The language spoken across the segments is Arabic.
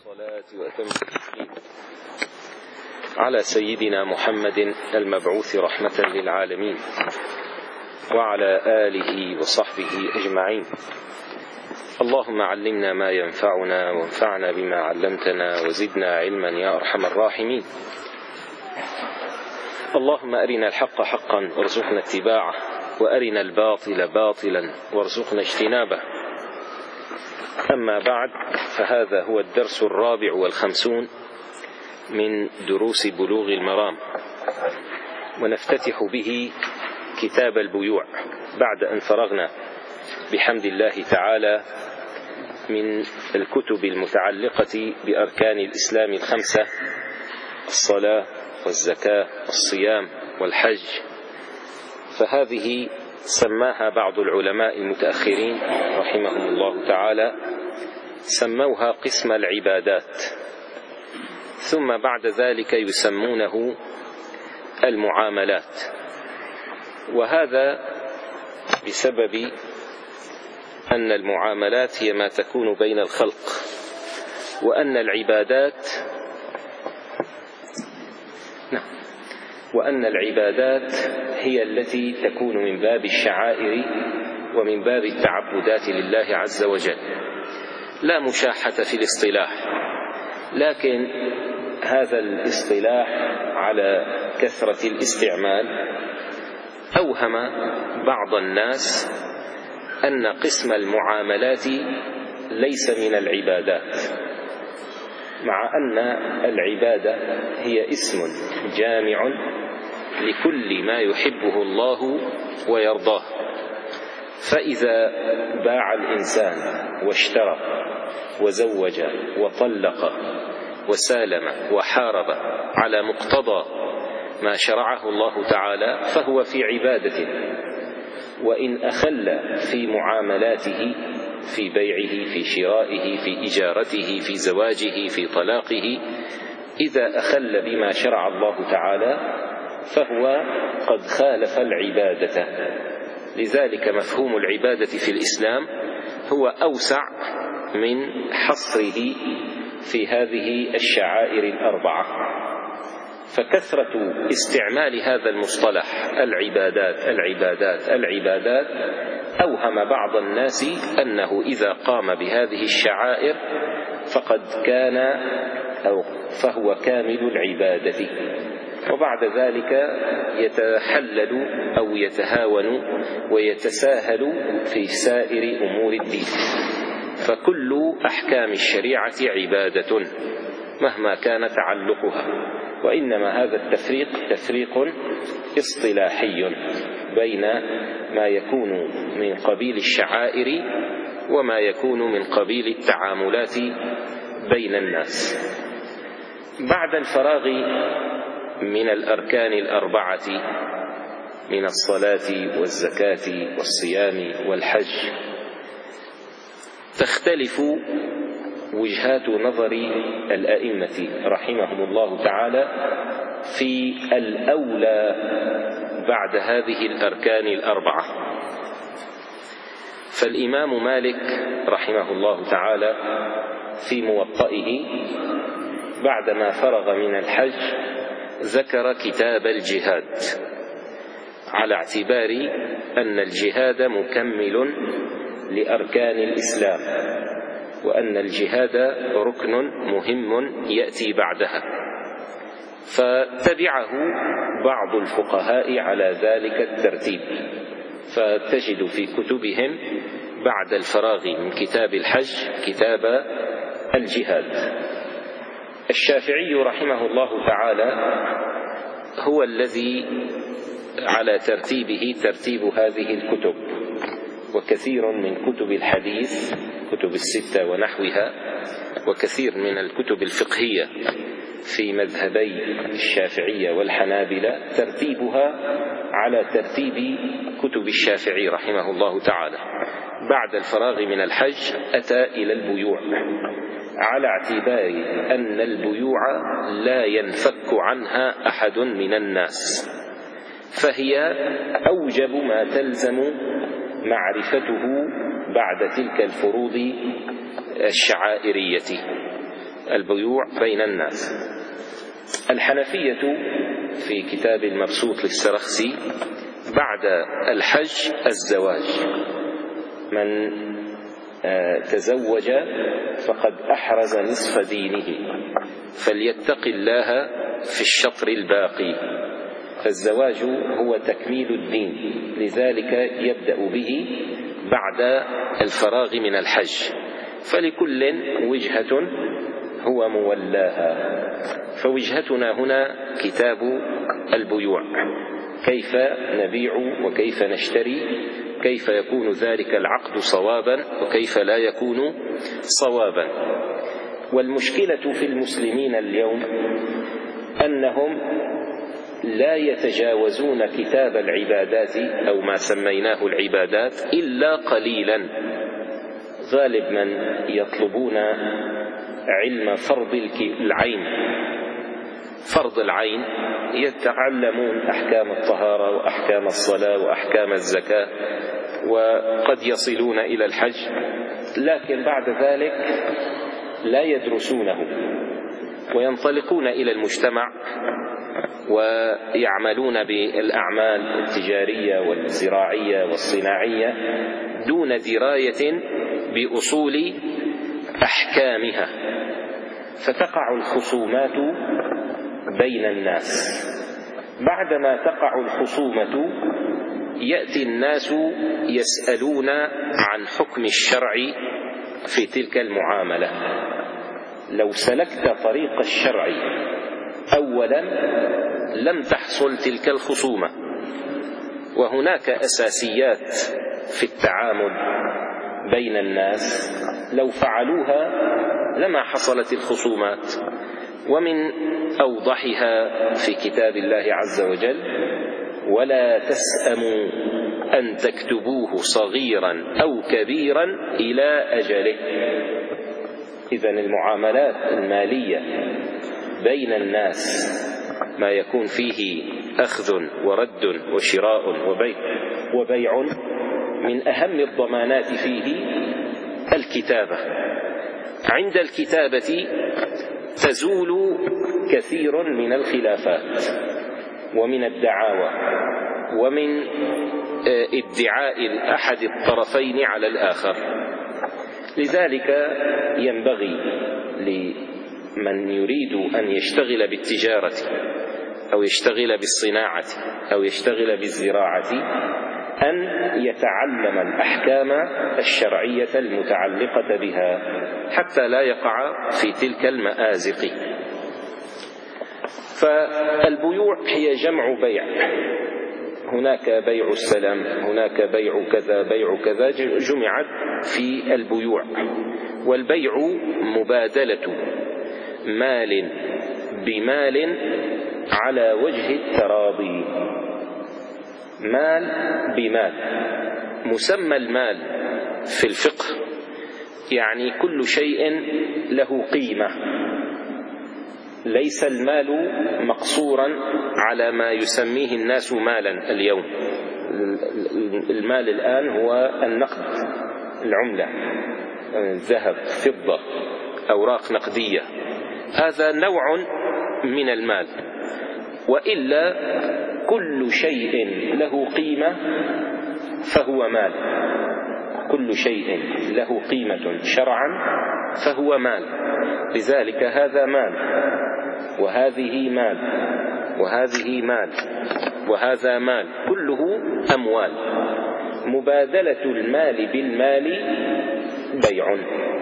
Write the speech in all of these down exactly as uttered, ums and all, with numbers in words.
الصلاة وأتم التسليم على سيدنا محمد المبعوث رحمة للعالمين وعلى آله وصحبه أجمعين. اللهم علمنا ما ينفعنا وانفعنا بما علمتنا وزدنا علما يا أرحم الراحمين. اللهم أرنا الحق حقا وارزقنا اتباعه وأرنا الباطل باطلا وارزقنا اجتنابه. أما بعد، فهذا هو الدرس الرابع والخمسون من دروس بلوغ المرام، ونفتتح به كتاب البيوع بعد أن فرغنا بحمد الله تعالى من الكتب المتعلقة بأركان الإسلام الخمسة: الصلاة والزكاة والصيام والحج. فهذه سماها بعض العلماء المتأخرين رحمهم الله تعالى، سموها قسم العبادات، ثم بعد ذلك يسمونه المعاملات. وهذا بسبب أن المعاملات هي ما تكون بين الخلق، وأن العبادات نعم وأن العبادات هي التي تكون من باب الشعائر ومن باب التعبدات لله عز وجل، لا مشاحة في الاصطلاح. لكن هذا الاصطلاح على كثرة الاستعمال أوهم بعض الناس أن قسم المعاملات ليس من العبادات، مع أن العبادة هي اسم جامع لكل ما يحبه الله ويرضاه. فإذا باع الإنسان واشترى وزوج وطلق وسالم وحارب على مقتضى ما شرعه الله تعالى فهو في عبادة. وإن أخل في معاملاته، في بيعه، في شرائه، في إجارته، في زواجه، في طلاقه، إذا أخل بما شرع الله تعالى فهو قد خالف العبادة. لذلك مفهوم العبادة في الإسلام هو أوسع من حصره في هذه الشعائر الأربعة. فكثرة استعمال هذا المصطلح العبادات العبادات العبادات أوهم بعض الناس أنه إذا قام بهذه الشعائر فقد كان أو فهو كامل العبادة، وبعد ذلك يتحلل أو يتهاون ويتساهل في سائر أمور الدين. فكل أحكام الشريعة عبادة مهما كان تعلقها، وإنما هذا التفريق تفريق اصطلاحي بين ما يكون من قبيل الشعائر وما يكون من قبيل التعاملات بين الناس. بعد الفراغ من الأركان الأربعة من الصلاة والزكاة والصيام والحج، تختلف وجهات نظر الأئمة رحمهم الله تعالى في الأولى بعد هذه الأركان الأربعة. فالإمام مالك رحمه الله تعالى في موطئه بعدما فرغ من الحج ذكر كتاب الجهاد، على اعتبار أن الجهاد مكمل لأركان الإسلام، وأن الجهاد ركن مهم يأتي بعدها. فتبعه بعض الفقهاء على ذلك الترتيب، فتجد في كتبهم بعد الفراغ من كتاب الحج كتاب الجهاد. الشافعي رحمه الله تعالى هو الذي على ترتيبه ترتيب هذه الكتب، وكثير من كتب الحديث كتب الستة ونحوها، وكثير من الكتب الفقهية في مذهبي الشافعية والحنابلة ترتيبها على ترتيب كتب الشافعي رحمه الله تعالى. بعد الفراغ من الحج أتى إلى البيوع، على اعتبار أن البيوع لا ينفك عنها أحد من الناس، فهي أوجب ما تلزم معرفته بعد تلك الفروض الشعائرية. البيوع بين الناس. الحنفية في كتاب المبسوط للسرخسي بعد الحج الزواج، من تزوج فقد أحرز نصف دينه فليتق الله في الشطر الباقي، فالزواج هو تكميل الدين، لذلك يبدأ به بعد الفراغ من الحج، فلكل وجهة هو مولاها. فوجهتنا هنا كتاب البيوع، كيف نبيع وكيف نشتري، كيف يكون ذلك العقد صوابا وكيف لا يكون صوابا. والمشكلة في المسلمين اليوم أنهم لا يتجاوزون كتاب العبادات أو ما سميناه العبادات إلا قليلا. غالب من يطلبون علم فرض العين، فرض العين، يتعلمون أحكام الطهارة وأحكام الصلاة وأحكام الزكاة، وقد يصلون إلى الحج، لكن بعد ذلك لا يدرسونه وينطلقون إلى المجتمع ويعملون بالأعمال التجارية والزراعية والصناعية دون دراية بأصول أحكامها، فتقع الخصومات بين الناس. بعدما تقع الخصومة يأتي الناس يسألون عن حكم الشرع في تلك المعاملة. لو سلكت طريق الشرع أولا لم تحصل تلك الخصومة، وهناك أساسيات في التعامل بين الناس لو فعلوها لما حصلت الخصومات، ومن أوضحها في كتاب الله عز وجل: ولا تسأموا أن تكتبوه صغيرا أو كبيرا إلى أجله. إذن المعاملات المالية بين الناس ما يكون فيه أخذ ورد وشراء وبيع وبيع من أهم الضمانات فيه الكتابة. عند الكتابة تزول كثير من الخلافات ومن الدعاوى ومن ادعاء أحد الطرفين على الآخر. لذلك ينبغي لمن يريد أن يشتغل بالتجارة أو يشتغل بالصناعة أو يشتغل بالزراعة أن يتعلم الأحكام الشرعية المتعلقة بها حتى لا يقع في تلك المآزق. فالبيوع هي جمع بيع، هناك بيع السلام، هناك بيع كذا بيع كذا، جمعت في البيوع. والبيع مبادلة مال بمال على وجه التراضي، مال بمال. مسمى المال في الفقه يعني كل شيء له قيمة، ليس المال مقصورا على ما يسميه الناس مالا اليوم. المال الآن هو النقد، العملة، ذهب، فضة، أوراق نقدية، هذا نوع من المال. وإلا كل شيء له قيمة فهو مال، كل شيء له قيمة شرعا فهو مال. لذلك هذا مال وهذه مال وهذه مال وهذا مال، كله أموال. مبادلة المال بالمال بيع.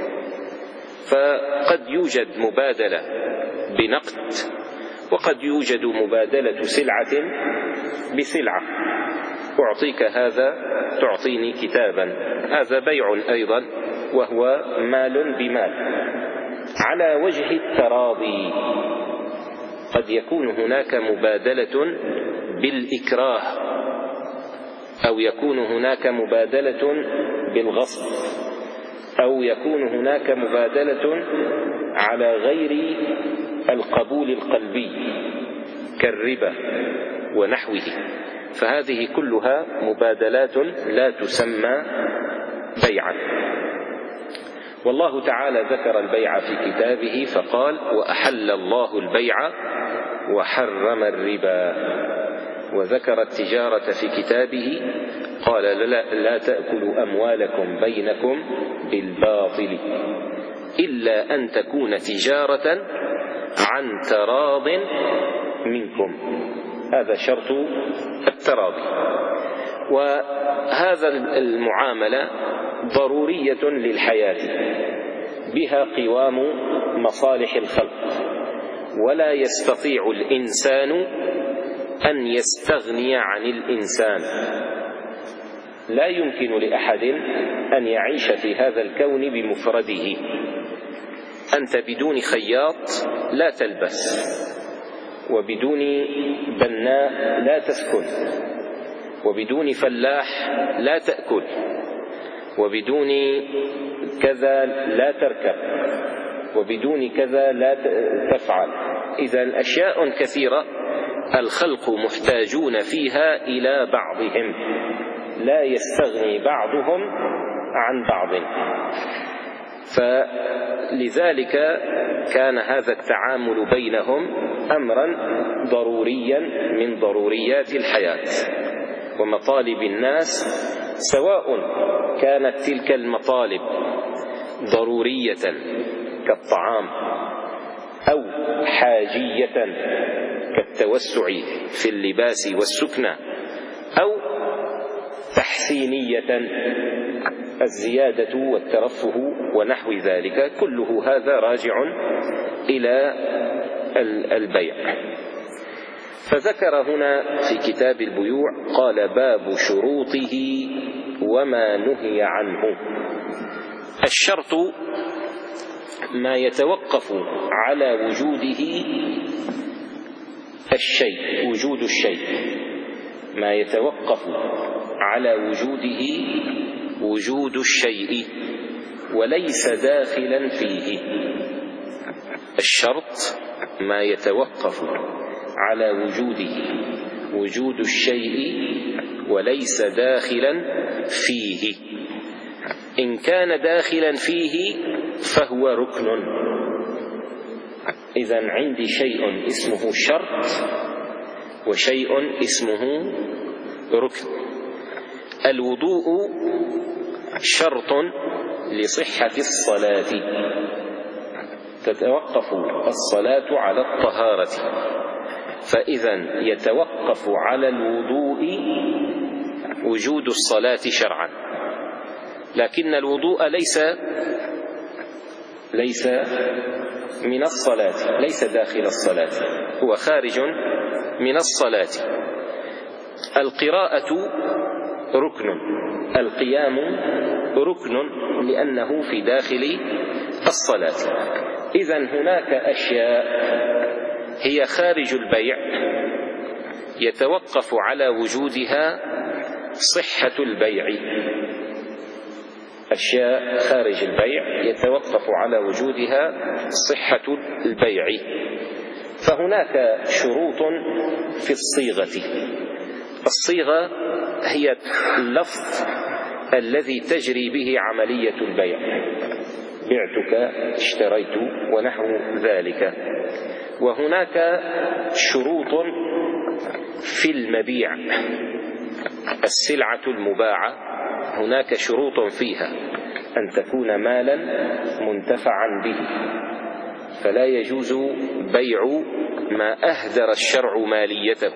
فقد يوجد مبادلة بنقد، وقد يوجد مبادلة سلعة بسلعة، أعطيك هذا تعطيني كتابا، هذا بيع أيضا وهو مال بمال على وجه التراضي. قد يكون هناك مبادلة بالإكراه، أو يكون هناك مبادلة بالغصب، أو يكون هناك مبادلة على غير القبول القلبي كالربا ونحوه. فهذه كلها مبادلات لا تسمى بيعا. والله تعالى ذكر البيع في كتابه فقال: وأحل الله البيع وحرم الربا. وذكر التجارة في كتابه قال: لا, لا تأكلوا أموالكم بينكم بالباطل إلا أن تكون تجارة عن تراض منكم. هذا شرط التراضي. وهذا المعاملة ضرورية للحياة، بها قوام مصالح الخلق، ولا يستطيع الإنسان أن يستغني عن الإنسان. لا يمكن لأحد أن يعيش في هذا الكون بمفرده. أنت بدون خياط لا تلبس، وبدون بناء لا تسكن، وبدون فلاح لا تأكل، وبدون كذا لا تركب، وبدون كذا لا تفعل. إذن أشياء كثيرة الخلق محتاجون فيها إلى بعضهم، لا يستغني بعضهم عن بعض. فلذلك كان هذا التعامل بينهم أمرا ضروريا من ضروريات الحياة ومطالب الناس، سواء كانت تلك المطالب ضرورية كالطعام أو حاجية كالتوسع في اللباس والسكنة، أو تحسينية الزيادة والترفه ونحو ذلك. كله هذا راجع إلى البيع. فذكر هنا في كتاب البيوع قال: باب شروطه وما نهي عنه. الشرط ما يتوقف على وجوده الشيء، وجود الشيء ما يتوقف على وجوده وجود الشيء وليس داخلا فيه. الشرط ما يتوقف على وجوده وجود الشيء وليس داخلا فيه. إن كان داخلا فيه فهو ركن. إذن عندي شيء اسمه شرط وشيء اسمه ركن. الوضوء شرط لصحة الصلاة، تتوقف الصلاة على الطهارة، فإذا يتوقف على الوضوء وجود الصلاة شرعا. لكن الوضوء ليس ليس من الصلاة، ليس داخل الصلاة، هو خارج من الصلاة. القراءة ركن، القيام ركن لأنه في داخل الصلاة. إذن هناك أشياء هي خارج البيع يتوقف على وجودها صحة البيع. أشياء خارج البيع يتوقف على وجودها صحة البيع. فهناك شروط في الصيغة. الصيغة هي اللفظ الذي تجري به عملية البيع، بعتك، اشتريت ونحو ذلك. وهناك شروط في المبيع، السلعة المباعة هناك شروط فيها أن تكون مالا منتفعا به، فلا يجوز بيع ما أهدر الشرع ماليته،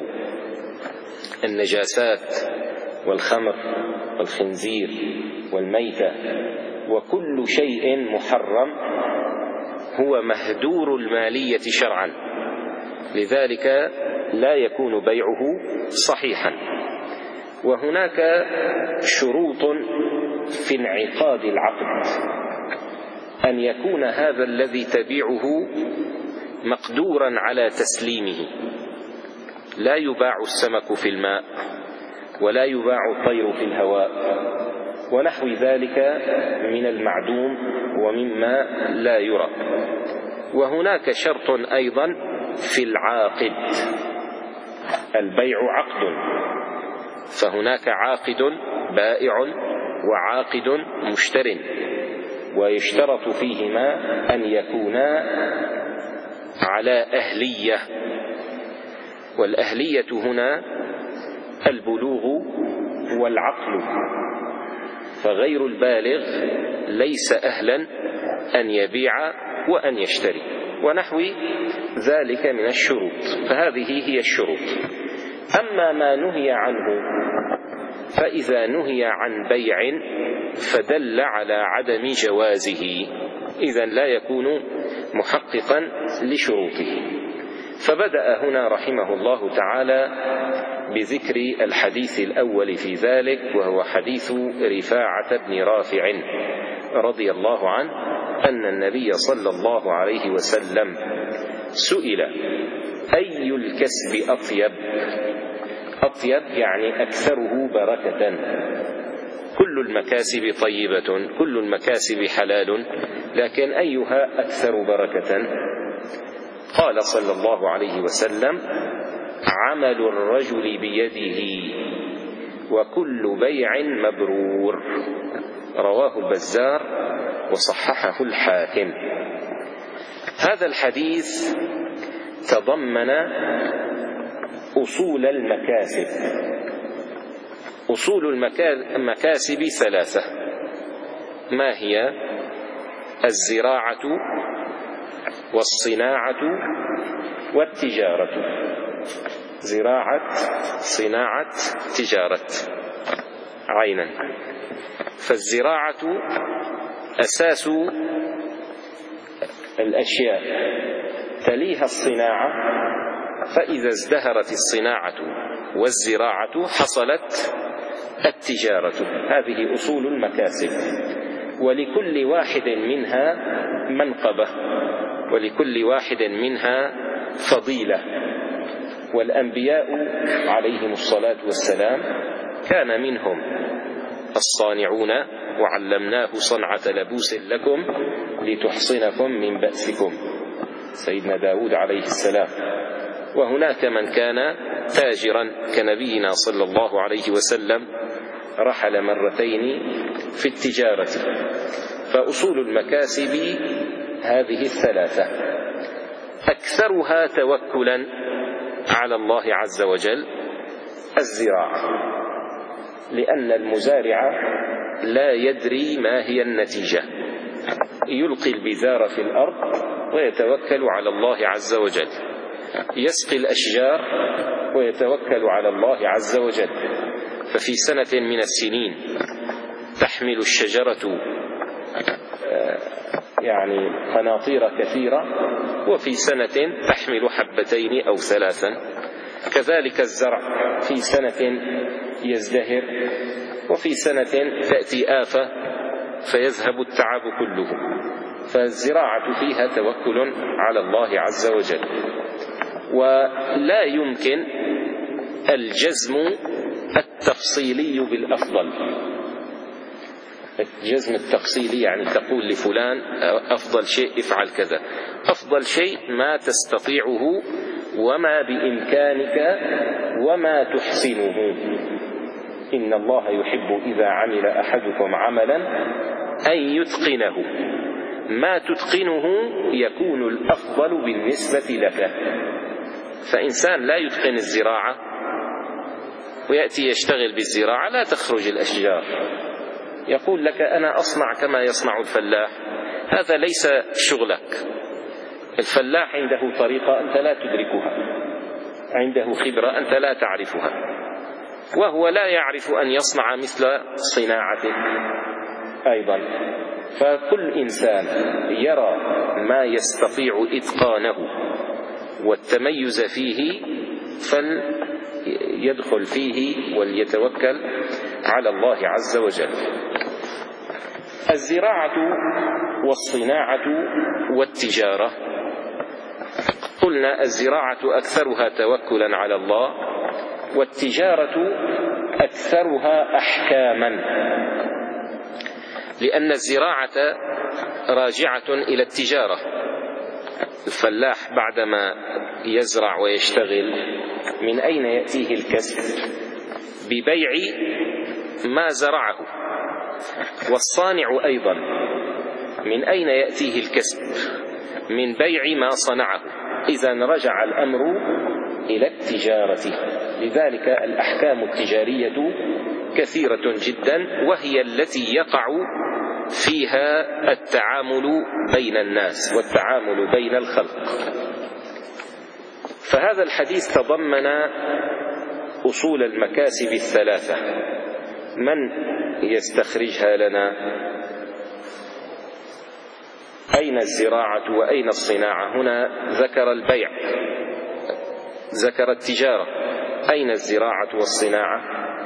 النجاسات والخمر والخنزير والميتة، وكل شيء محرم هو مهدور المالية شرعا، لذلك لا يكون بيعه صحيحا. وهناك شروط في انعقاد العقد، أن يكون هذا الذي تبيعه مقدورا على تسليمه. لا يباع السمك في الماء، ولا يباع الطير في الهواء، ونحو ذلك من المعدوم ومما لا يرى. وهناك شرط أيضا في العاقد، البيع عقد، فهناك عاقد بائع وعاقد مشتر. ويشترط فيهما أن يكونا على أهلية، والأهلية هنا البلوغ والعقل، فغير البالغ ليس أهلا أن يبيع وأن يشتري ونحو ذلك من الشروط، فهذه هي الشروط. أما ما نهي عنه فإذا نهي عن بيع فدل على عدم جوازه، إذن لا يكون محققا لشروطه. فبدأ هنا رحمه الله تعالى بذكر الحديث الأول في ذلك، وهو حديث رفاعة بن رافع رضي الله عنه أن النبي صلى الله عليه وسلم سئل: أي الكسب أطيب؟ أطيب يعني أكثره بركة. كل المكاسب طيبة، كل المكاسب حلال، لكن أيها أكثر بركة؟ قال صلى الله عليه وسلم: عمل الرجل بيده وكل بيع مبرور. رواه البزار وصححه الحاكم. هذا الحديث تضمن أصول المكاسب. أصول المكاسب ثلاثة، ما هي؟ الزراعة والصناعة والتجارة. زراعة، صناعة، تجارة، عينا. فالزراعة أساس الأشياء، تليها الصناعة، فإذا ازدهرت الصناعة والزراعة حصلت التجارة. هذه أصول المكاسب، ولكل واحد منها منقبة، ولكل واحد منها فضيلة. والأنبياء عليهم الصلاة والسلام كان منهم الصانعون: وعلمناه صنعة لبوس لكم لتحصنكم من بأسكم، سيدنا داود عليه السلام. وهناك من كان تاجرا كنبينا صلى الله عليه وسلم، رحل مرتين في التجارة. فأصول المكاسب هذه الثلاثة، أكثرها توكلا على الله عز وجل الزراعة، لأن المزارع لا يدري ما هي النتيجة، يلقي البذار في الأرض ويتوكل على الله عز وجل، يسقي الأشجار ويتوكل على الله عز وجل. ففي سنة من السنين تحمل الشجرة يعني قناطير كثيرة، وفي سنة تحمل حبتين أو ثلاثا. كذلك الزرع في سنة يزدهر، وفي سنة تأتي آفة فيذهب التعب كله. فالزراعة فيها توكل على الله عز وجل. ولا يمكن الجزم التفصيلي بالأفضل. الجزم التفصيلي يعني تقول لفلان أفضل شيء افعل كذا. أفضل شيء ما تستطيعه وما بإمكانك وما تحسنه. إن الله يحب إذا عمل أحدكم عملا أن يتقنه، ما تتقنه يكون الأفضل بالنسبة لك. فإنسان لا يتقن الزراعة ويأتي يشتغل بالزراعة لا تخرج الأشجار، يقول لك أنا أصنع كما يصنع الفلاح. هذا ليس شغلك. الفلاح عنده طريقة أنت لا تدركها، عنده خبرة أنت لا تعرفها، وهو لا يعرف أن يصنع مثل صناعتك أيضا. فكل إنسان يرى ما يستطيع إتقانه والتميز فيه فليدخل فيه وليتوكل على الله عز وجل. الزراعة والصناعة والتجارة، قلنا الزراعة أكثرها توكلا على الله، والتجارة أكثرها أحكاما، لأن الزراعة راجعة إلى التجارة. الفلاح بعدما يزرع ويشتغل من أين يأتيه الكسب؟ ببيع ما زرعه. والصانع أيضا من أين يأتيه الكسب؟ من بيع ما صنعه. إذن رجع الأمر إلى التجارة. لذلك الأحكام التجارية كثيرة جدا، وهي التي يقع فيها التعامل بين الناس والتعامل بين الخلق. فهذا الحديث تضمن أصول المكاسب الثلاثة. من يستخرجها لنا؟ أين الزراعة وأين الصناعة؟ هنا ذكر البيع، ذكر التجارة. أين الزراعة والصناعة؟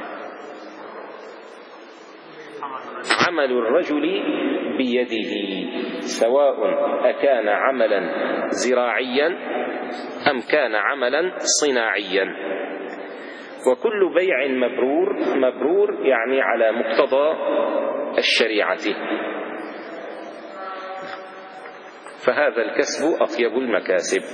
عمل الرجل بيده، سواء أكان عملا زراعيا أم كان عملا صناعيا. وكل بيع مبرور، مبرور يعني على مقتضى الشريعة. فهذا الكسب أطيب المكاسب.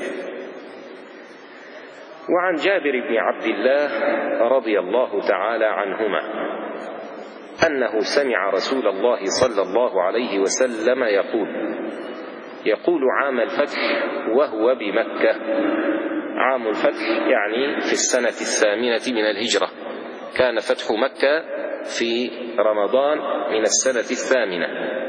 وعن جابر بن عبد الله رضي الله تعالى عنهما أنه سمع رسول الله صلى الله عليه وسلم يقول يقول عام الفتح وهو بمكة. عام الفتح يعني في السنة الثامنة من الهجرة، كان فتح مكة في رمضان من السنة الثامنة.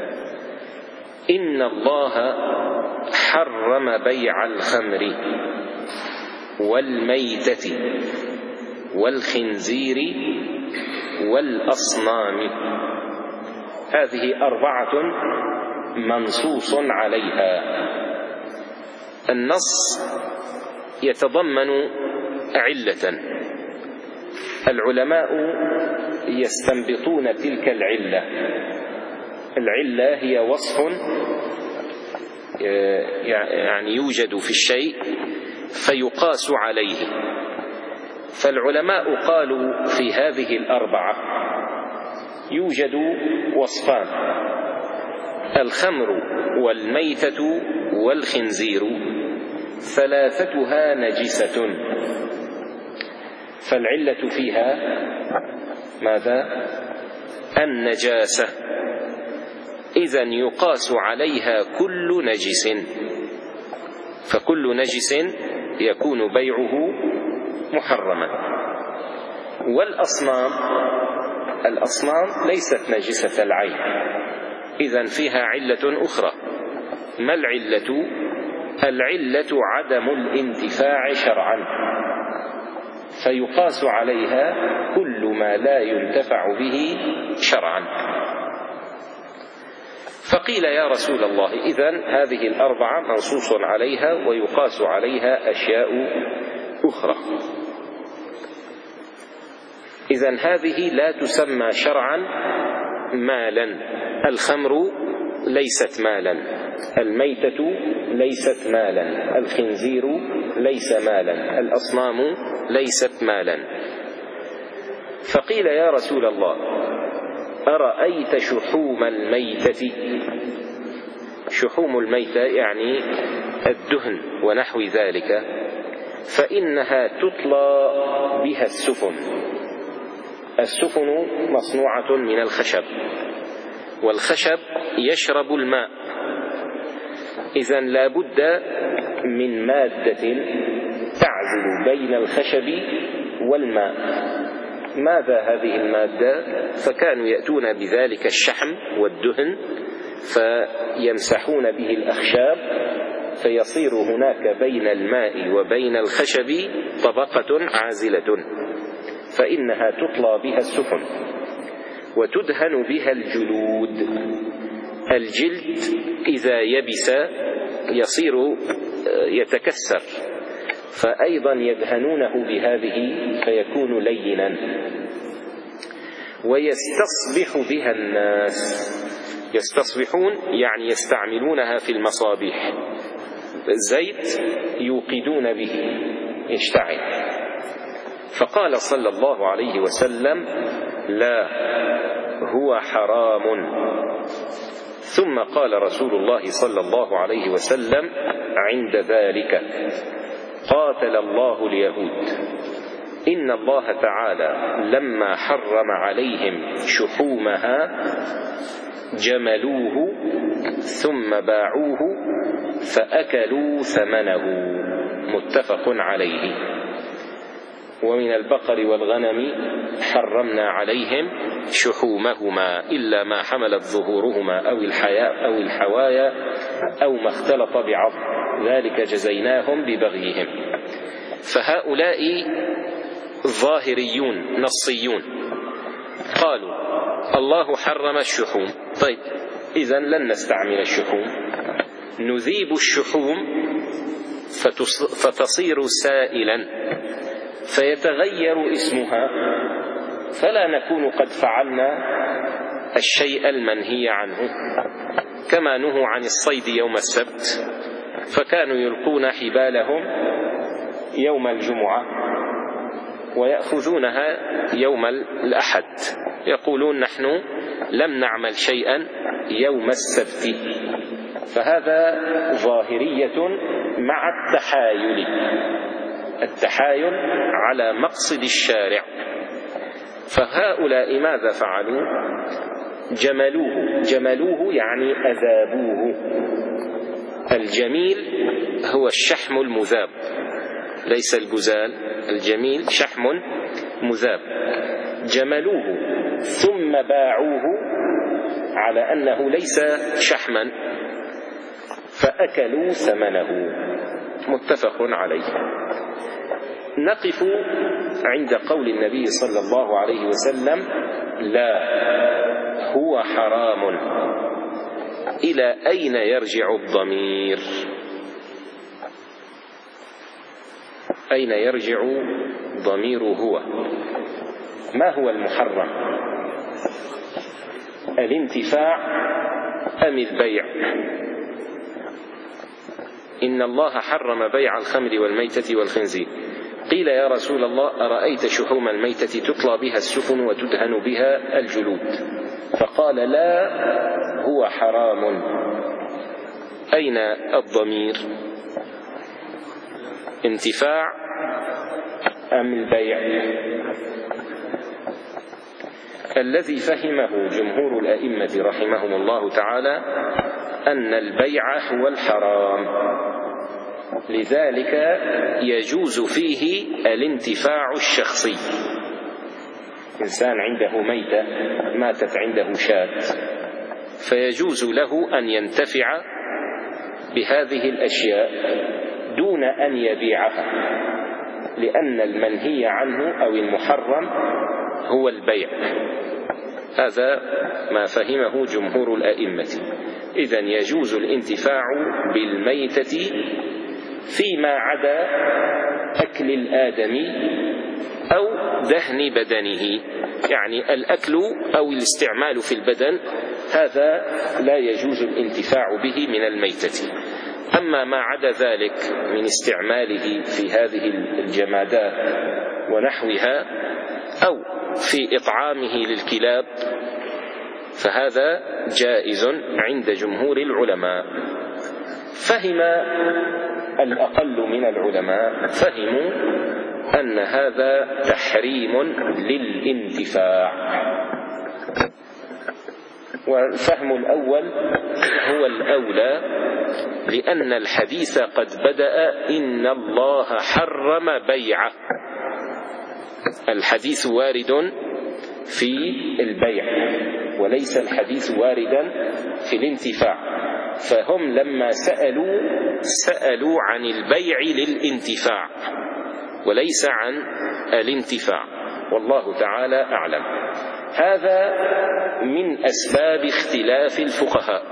إن الله حرم بيع الخمر والميتة والخنزير والأصنام. هذه أربعة منصوص عليها. النص يتضمن علة، العلماء يستنبطون تلك العلة. العلة هي وصف يعني يوجد في الشيء فيقاس عليه. فالعلماء قالوا في هذه الأربعة يوجد وصفان: الخمر والميتة والخنزير، ثلاثتها نجسة. فالعلة فيها ماذا؟ النجاسة. إذن يقاس عليها كل نجس، فكل نجس يكون بيعه محرما. والأصنام، الأصنام ليست نجسة العين، إذن فيها علة أخرى. ما العلة؟ العلة عدم الانتفاع شرعا، فيقاس عليها كل ما لا ينتفع به شرعا. فقيل يا رسول الله إذن هذه الأربعة منصوص عليها ويقاس عليها أشياء أخرى، إذن هذه لا تسمى شرعا مالا. الخمر ليست مالا، الميتة ليست مالا، الخنزير ليس مالا، الأصنام ليست مالا. فقيل يا رسول الله أرأيت شحوم الميتة؟ شحوم الميتة يعني الدهن ونحو ذلك، فإنها تطلى بها السفن. السفن مصنوعة من الخشب، والخشب يشرب الماء، إذن لا بد من مادة تعزل بين الخشب والماء. ماذا هذه المادة؟ فكانوا يأتون بذلك الشحم والدهن فيمسحون به الأخشاب، فيصير هناك بين الماء وبين الخشب طبقة عازلة، فإنها تطلى بها السفن وتدهن بها الجلود. الجلد إذا يبس يصير يتكسر، فأيضا يدهنونه بهذه فيكون لينا. ويستصبح بها الناس، يستصبحون يعني يستعملونها في المصابيح، زيت يوقدون به يشتعل. فقال صلى الله عليه وسلم لا، هو حرام. ثم قال رسول الله صلى الله عليه وسلم عند ذلك قاتل الله اليهود إن الله تعالى لما حرم عليهم شحومها جملوه ثم باعوه فأكلوا ثمنه، متفق عليه. ومن البقر والغنم حرمنا عليهم شحومهما إلا ما حملت ظهورهما أو الحياء أو الحوايا أو ما اختلط بعظم، ذلك جزيناهم ببغيهم. فهؤلاء ظاهريون نصيون، قالوا الله حرم الشحوم، طيب إذن لن نستعمل الشحوم، نذيب الشحوم فتصير سائلا فيتغير اسمها، فلا نكون قد فعلنا الشيء المنهي عنه. كما نهوا عن الصيد يوم السبت فكانوا يلقون حبالهم يوم الجمعة ويأخذونها يوم الأحد، يقولون نحن لم نعمل شيئا يوم السبت. فهذا ظاهرية مع التحايل، التحايل على مقصد الشارع. فهؤلاء ماذا فعلوا؟ جملوه، جملوه يعني أذابوه. الجميل هو الشحم المذاب ليس البزال، الجميل شحم مذاب. جملوه ثم باعوه على أنه ليس شحما فأكلوا ثمنه، متفق عليه. نقف عند قول النبي صلى الله عليه وسلم لا هو حرام. إلى أين يرجع الضمير؟ أين يرجع ضمير هو؟ ما هو المحرم؟ الانتفاع أم البيع؟ إن الله حرم بيع الخمر والميتة والخنزير. قيل يا رسول الله أرأيت شحوم الميتة تطلى بها السفن وتدهن بها الجلود؟ فقال لا هو حرام. أين الضمير؟ انتفاع أم البيع؟ الذي فهمه جمهور الأئمة رحمهم الله تعالى أن البيع هو الحرام، لذلك يجوز فيه الانتفاع الشخصي. إنسان عنده ميتة، ماتت عنده شاة، فيجوز له أن ينتفع بهذه الأشياء دون أن يبيعها، لأن المنهي عنه أو المحرم هو البيع. هذا ما فهمه جمهور الأئمة. إذن يجوز الانتفاع بالميتة فيما عدا أكل الآدمي أو دهن بدنه، يعني الأكل أو الاستعمال في البدن هذا لا يجوز الانتفاع به من الميتة. أما ما عدا ذلك من استعماله في هذه الجمادات ونحوها أو في إطعامه للكلاب فهذا جائز عند جمهور العلماء. فهم الأقل من العلماء فهموا أن هذا تحريم للانتفاع، والفهم الأول هو الأولى، لأن الحديث قد بدأ إن الله حرم بيعه. الحديث وارد في البيع وليس الحديث واردا في الانتفاع. فهم لما سألوا سألوا عن البيع للانتفاع وليس عن الانتفاع، والله تعالى أعلم. هذا من أسباب اختلاف الفقهاء.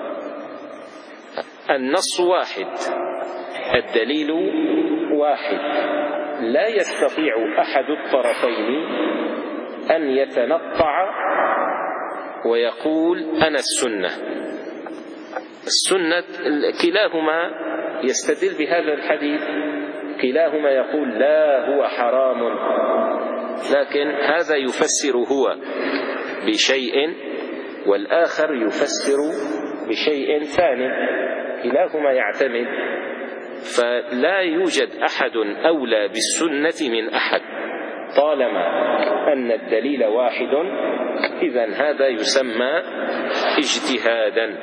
النص واحد، الدليل واحد، لا يستطيع أحد الطرفين أن يتنطع ويقول أنا السنة. السنة كلاهما يستدل بهذا الحديث، كلاهما يقول لا هو حرام، لكن هذا يفسر هو بشيء والآخر يفسر بشيء ثاني، كلاهما يعتمد. فلا يوجد أحد أولى بالسنة من أحد، طالما أن الدليل واحد إذن هذا يسمى اجتهادا،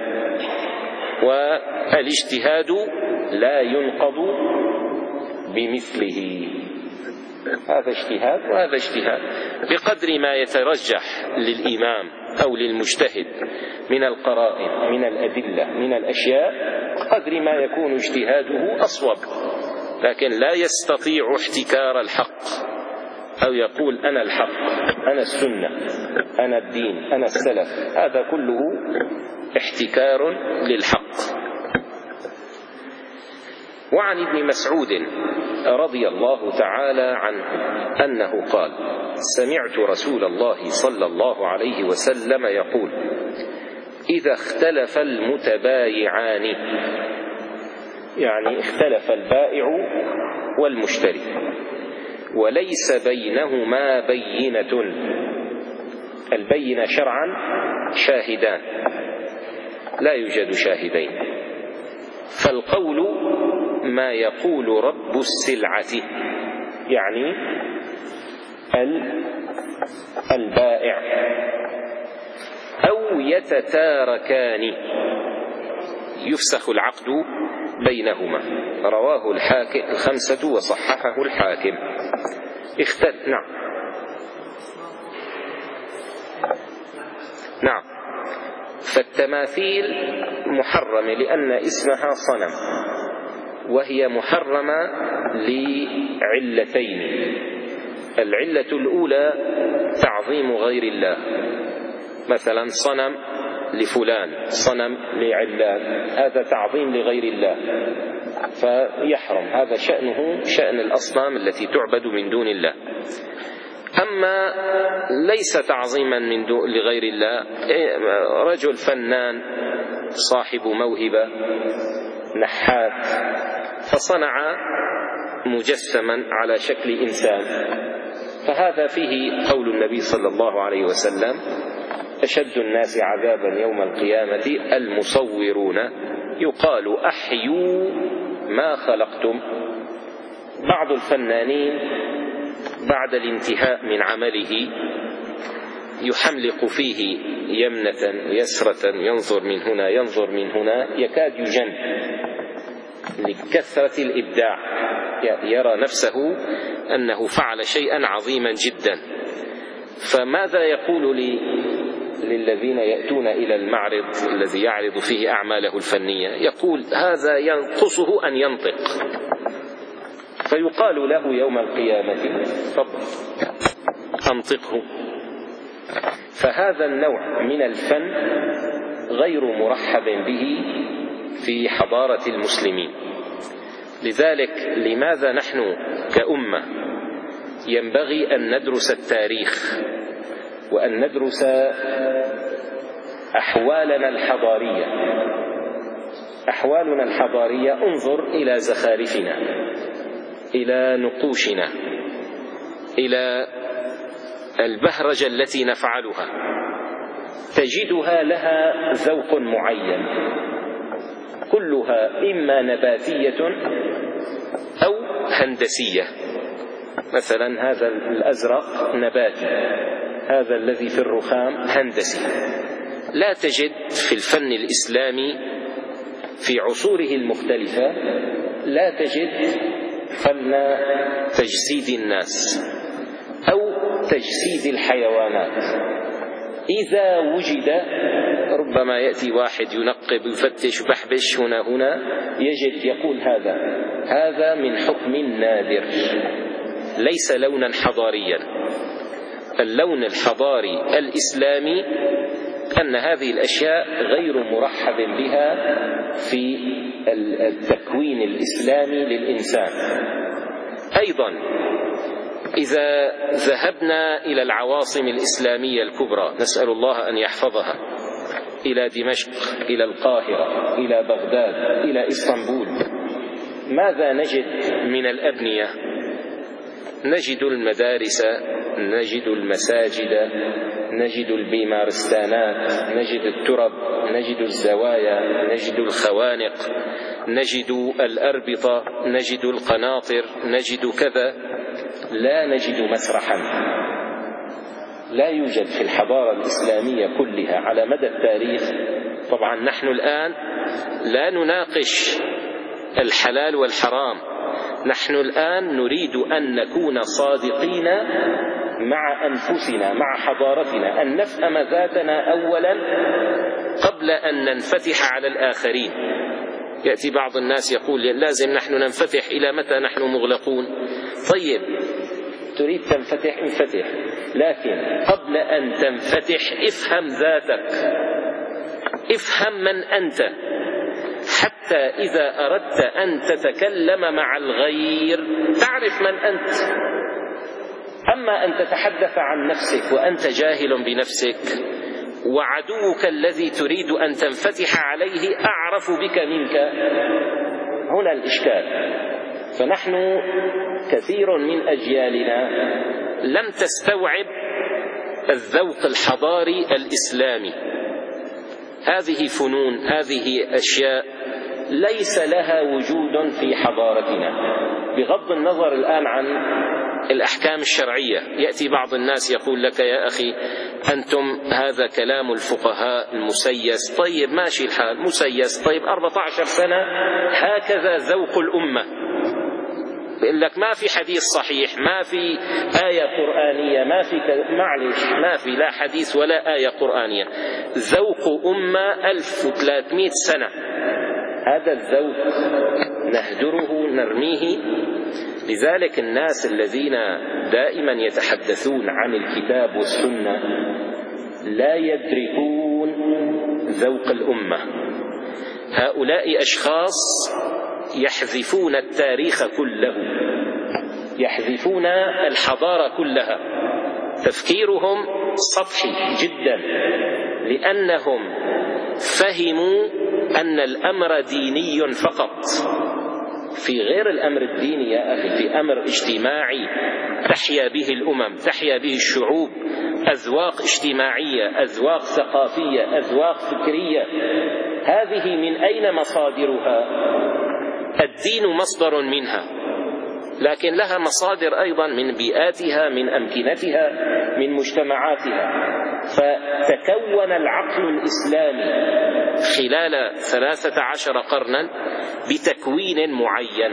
والاجتهاد لا ينقض بمثله. هذا اجتهاد وهذا اجتهاد بقدر ما يترجح للإمام أو للمجتهد من القرائن من الأدلة من الأشياء، قدر ما يكون اجتهاده أصوب، لكن لا يستطيع احتكار الحق أو يقول أنا الحق، أنا السنة، أنا الدين، أنا السلف. هذا كله احتكار للحق. وعن ابن مسعود رضي الله تعالى عنه أنه قال: سمعت رسول الله صلى الله عليه وسلم يقول: إذا اختلف المتبايعان، يعني اختلف البائع والمشتري، وليس بينهما بينة، البينة شرعا شاهدان، لا يوجد شاهدين، فالقول ما يقول رب السلعة، يعني البائع، أو يتتاركان، يفسخ العقد بينهما. رواه الحاكم الخمسة وصححه الحاكم. اختل نعم نعم فالتماثيل محرمة لأن اسمها صنم، وهي محرمة لعلتين. العلة الأولى تعظيم غير الله، مثلا صنم لفلان، صنم لعلان، هذا تعظيم لغير الله فيحرم، هذا شأنه شأن الأصنام التي تعبد من دون الله. أما ليس تعظيما من دون لغير الله، رجل فنان صاحب موهبة نحات فصنع مجسما على شكل إنسان، فهذا فيه قول النبي صلى الله عليه وسلم: أشد الناس عذابا يوم القيامة المصورون، يقال أحيوا ما خلقتم. بعض الفنانين بعد الانتهاء من عمله يحملق فيه يمنة يسرة، ينظر من هنا ينظر من هنا، يكاد يجن لكثرة الإبداع، يرى نفسه أنه فعل شيئا عظيما جدا. فماذا يقول لي للذين يأتون إلى المعرض الذي يعرض فيه أعماله الفنية؟ يقول: هذا ينقصه أن ينطق، فيقال له يوم القيامة: تفضل أنطقه. فهذا النوع من الفن غير مرحب به في حضارة المسلمين. لذلك لماذا نحن كأمة ينبغي أن ندرس التاريخ وأن ندرس أحوالنا الحضارية. أحوالنا الحضارية، انظر إلى زخارفنا، إلى نقوشنا، إلى البهرجة التي نفعلها، تجدها لها ذوق معين، كلها إما نباتية أو هندسية. مثلا هذا الأزرق نباتي، هذا الذي في الرخام هندسي. لا تجد في الفن الإسلامي في عصوره المختلفة، لا تجد فن تجسيد الناس أو تجسيد الحيوانات. إذا وجد ربما يأتي واحد ينقب يفتش بحبش هنا هنا، يجد يقول هذا هذا من حكم نادر، ليس لونا حضاريا. اللون الحضاري الإسلامي أن هذه الأشياء غير مرحب بها في التكوين الإسلامي للإنسان. أيضا إذا ذهبنا إلى العواصم الإسلامية الكبرى، نسأل الله أن يحفظها، إلى دمشق، إلى القاهرة، إلى بغداد، إلى إسطنبول، ماذا نجد من الأبنية؟ نجد المدارس، نجد المساجد، نجد البيمارستانات، نجد الترب، نجد الزوايا، نجد الخوانق، نجد الأربطة، نجد القناطر، نجد كذا. لا نجد مسرحا، لا يوجد في الحضارة الإسلامية كلها على مدى التاريخ. طبعا نحن الآن لا نناقش الحلال والحرام، نحن الآن نريد أن نكون صادقين مع أنفسنا، مع حضارتنا، أن نفهم ذاتنا أولا قبل أن ننفتح على الآخرين. يأتي بعض الناس يقول لازم نحن ننفتح، إلى متى نحن مغلقون؟ طيب، تريد تنفتح انفتح، لكن قبل أن تنفتح افهم ذاتك، افهم من أنت، حتى إذا أردت أن تتكلم مع الغير تعرف من أنت. أما أن تتحدث عن نفسك وأنت جاهل بنفسك، وعدوك الذي تريد أن تنفتح عليه أعرف بك منك، هنا الإشكال. فنحن كثير من أجيالنا لم تستوعب الذوق الحضاري الإسلامي. هذه فنون، هذه أشياء ليس لها وجود في حضارتنا، بغض النظر الآن عن الأحكام الشرعية. يأتي بعض الناس يقول لك يا أخي أنتم هذا كلام الفقهاء المسيس. طيب ماشي الحال مسيس، طيب أربعة عشر سنة هكذا ذوق الأمة. بيقول لك ما في حديث صحيح، ما في آية قرآنية، ما في ك... معلش ما في لا حديث ولا آية قرآنية، ذوق أمة ألف وثلاثمائة سنة. هذا الذوق نهدره نرميه. لذلك الناس الذين دائما يتحدثون عن الكتاب والسنة لا يدركون ذوق الأمة. هؤلاء أشخاص يحذفون التاريخ كله، يحذفون الحضارة كلها. تفكيرهم سطحي جدا، لأنهم فهموا أن الأمر ديني فقط. في غير الأمر الديني يا أخي، في أمر اجتماعي تحيا به الأمم، تحيا به الشعوب، أذواق اجتماعية، أذواق ثقافية، أذواق فكرية. هذه من أين مصادرها؟ الدين مصدر منها، لكن لها مصادر أيضا من بيئاتها، من أمكنتها، من مجتمعاتها. فتكون العقل الإسلامي خلال ثلاثة عشر قرنا بتكوين معين.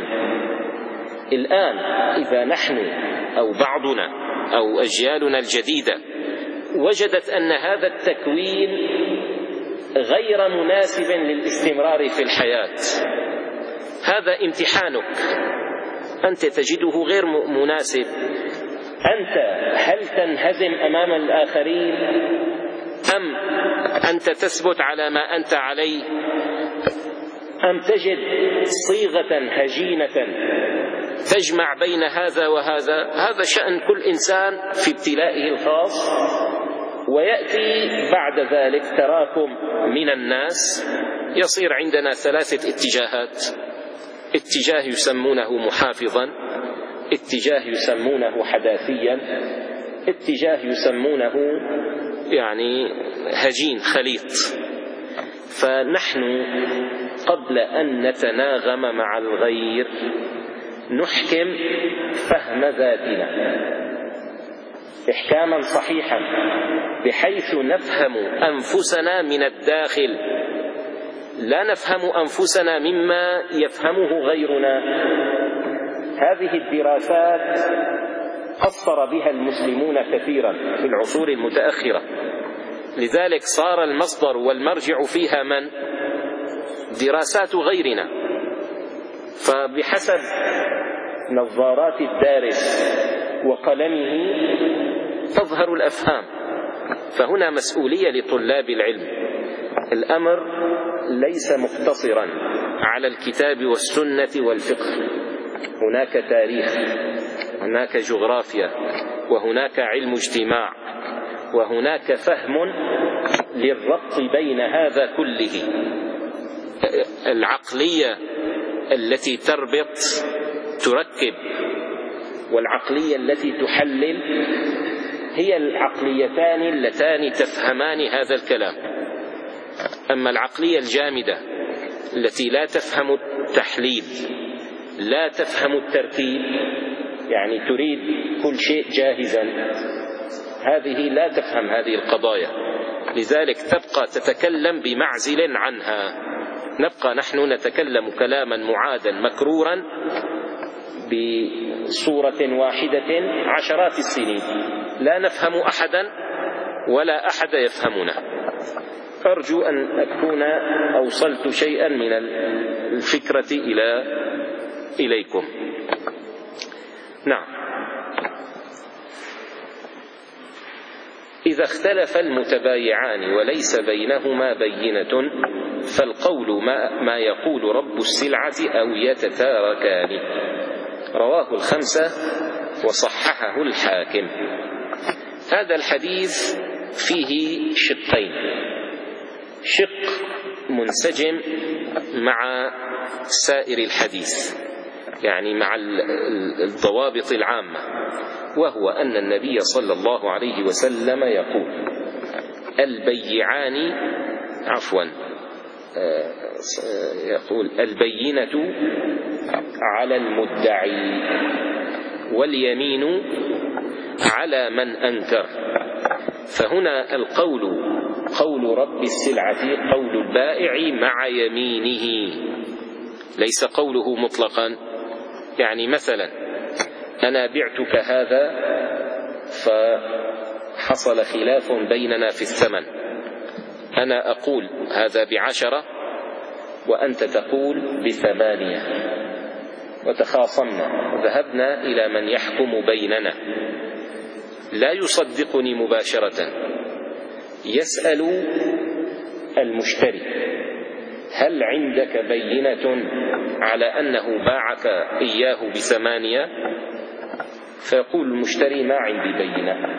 الآن إذا نحن أو بعضنا أو أجيالنا الجديدة وجدت أن هذا التكوين غير مناسب للاستمرار في الحياة، هذا امتحانك، أنت تجده غير مناسب. أنت هل تنهزم أمام الآخرين أم أنت تثبت على ما أنت عليه، أم تجد صيغة هجينة تجمع بين هذا وهذا؟ هذا شأن كل إنسان في ابتلائه الخاص. ويأتي بعد ذلك تراكم من الناس، يصير عندنا ثلاثة اتجاهات: اتجاه يسمونه محافظا، اتجاه يسمونه حداثيا، اتجاه يسمونه يعني هجين خليط. فنحن قبل أن نتناغم مع الغير نحكم فهم ذاتنا إحكاما صحيحا، بحيث نفهم أنفسنا من الداخل، لا نفهم أنفسنا مما يفهمه غيرنا. هذه الدراسات قصر بها المسلمون كثيرا في العصور المتأخرة، لذلك صار المصدر والمرجع فيها من؟ دراسات غيرنا. فبحسب نظارات الدارس وقلمه تظهر الأفهام. فهنا مسؤولية لطلاب العلم. الأمر ليس مقتصرا على الكتاب والسنة والفقه، هناك تاريخ، هناك جغرافيا، وهناك علم اجتماع، وهناك فهم للربط بين هذا كله. العقلية التي تربط تركب، والعقلية التي تحلل هي العقليتان اللتان تفهمان هذا الكلام. أما العقلية الجامدة التي لا تفهم التحليل، لا تفهم الترتيب، يعني تريد كل شيء جاهزا، هذه لا تفهم هذه القضايا، لذلك تبقى تتكلم بمعزل عنها. نبقى نحن نتكلم كلاما معادا مكرورا بصورة واحدة عشرات السنين، لا نفهم أحدا ولا أحد يفهمنا. أرجو أن أكون أوصلت شيئا من الفكرة إلى إليكم. نعم. إذا اختلف المتبايعان وليس بينهما بينة فالقول ما, ما يقول رب السلعة أو يتتاركان. رواه الخمسة وصححه الحاكم. هذا الحديث فيه شقين: شق منسجم مع سائر الحديث، يعني مع الضوابط العامة، وهو أن النبي صلى الله عليه وسلم يقول: البيعان عفوا يقول البينة على المدعي واليمين على من أنكر. فهنا القول قول رب السلعة قول البائع مع يمينه، ليس قوله مطلقا. يعني مثلا أنا بعتك هذا فحصل خلاف بيننا في الثمن، أنا أقول هذا بعشرة وأنت تقول بثمانية، وتخاصمنا وذهبنا إلى من يحكم بيننا، لا يصدقني مباشرة، يسأل المشتري: هل عندك بينة على أنه باعك إياه بثمانية؟ فيقول المشتري: ما عندي بينة.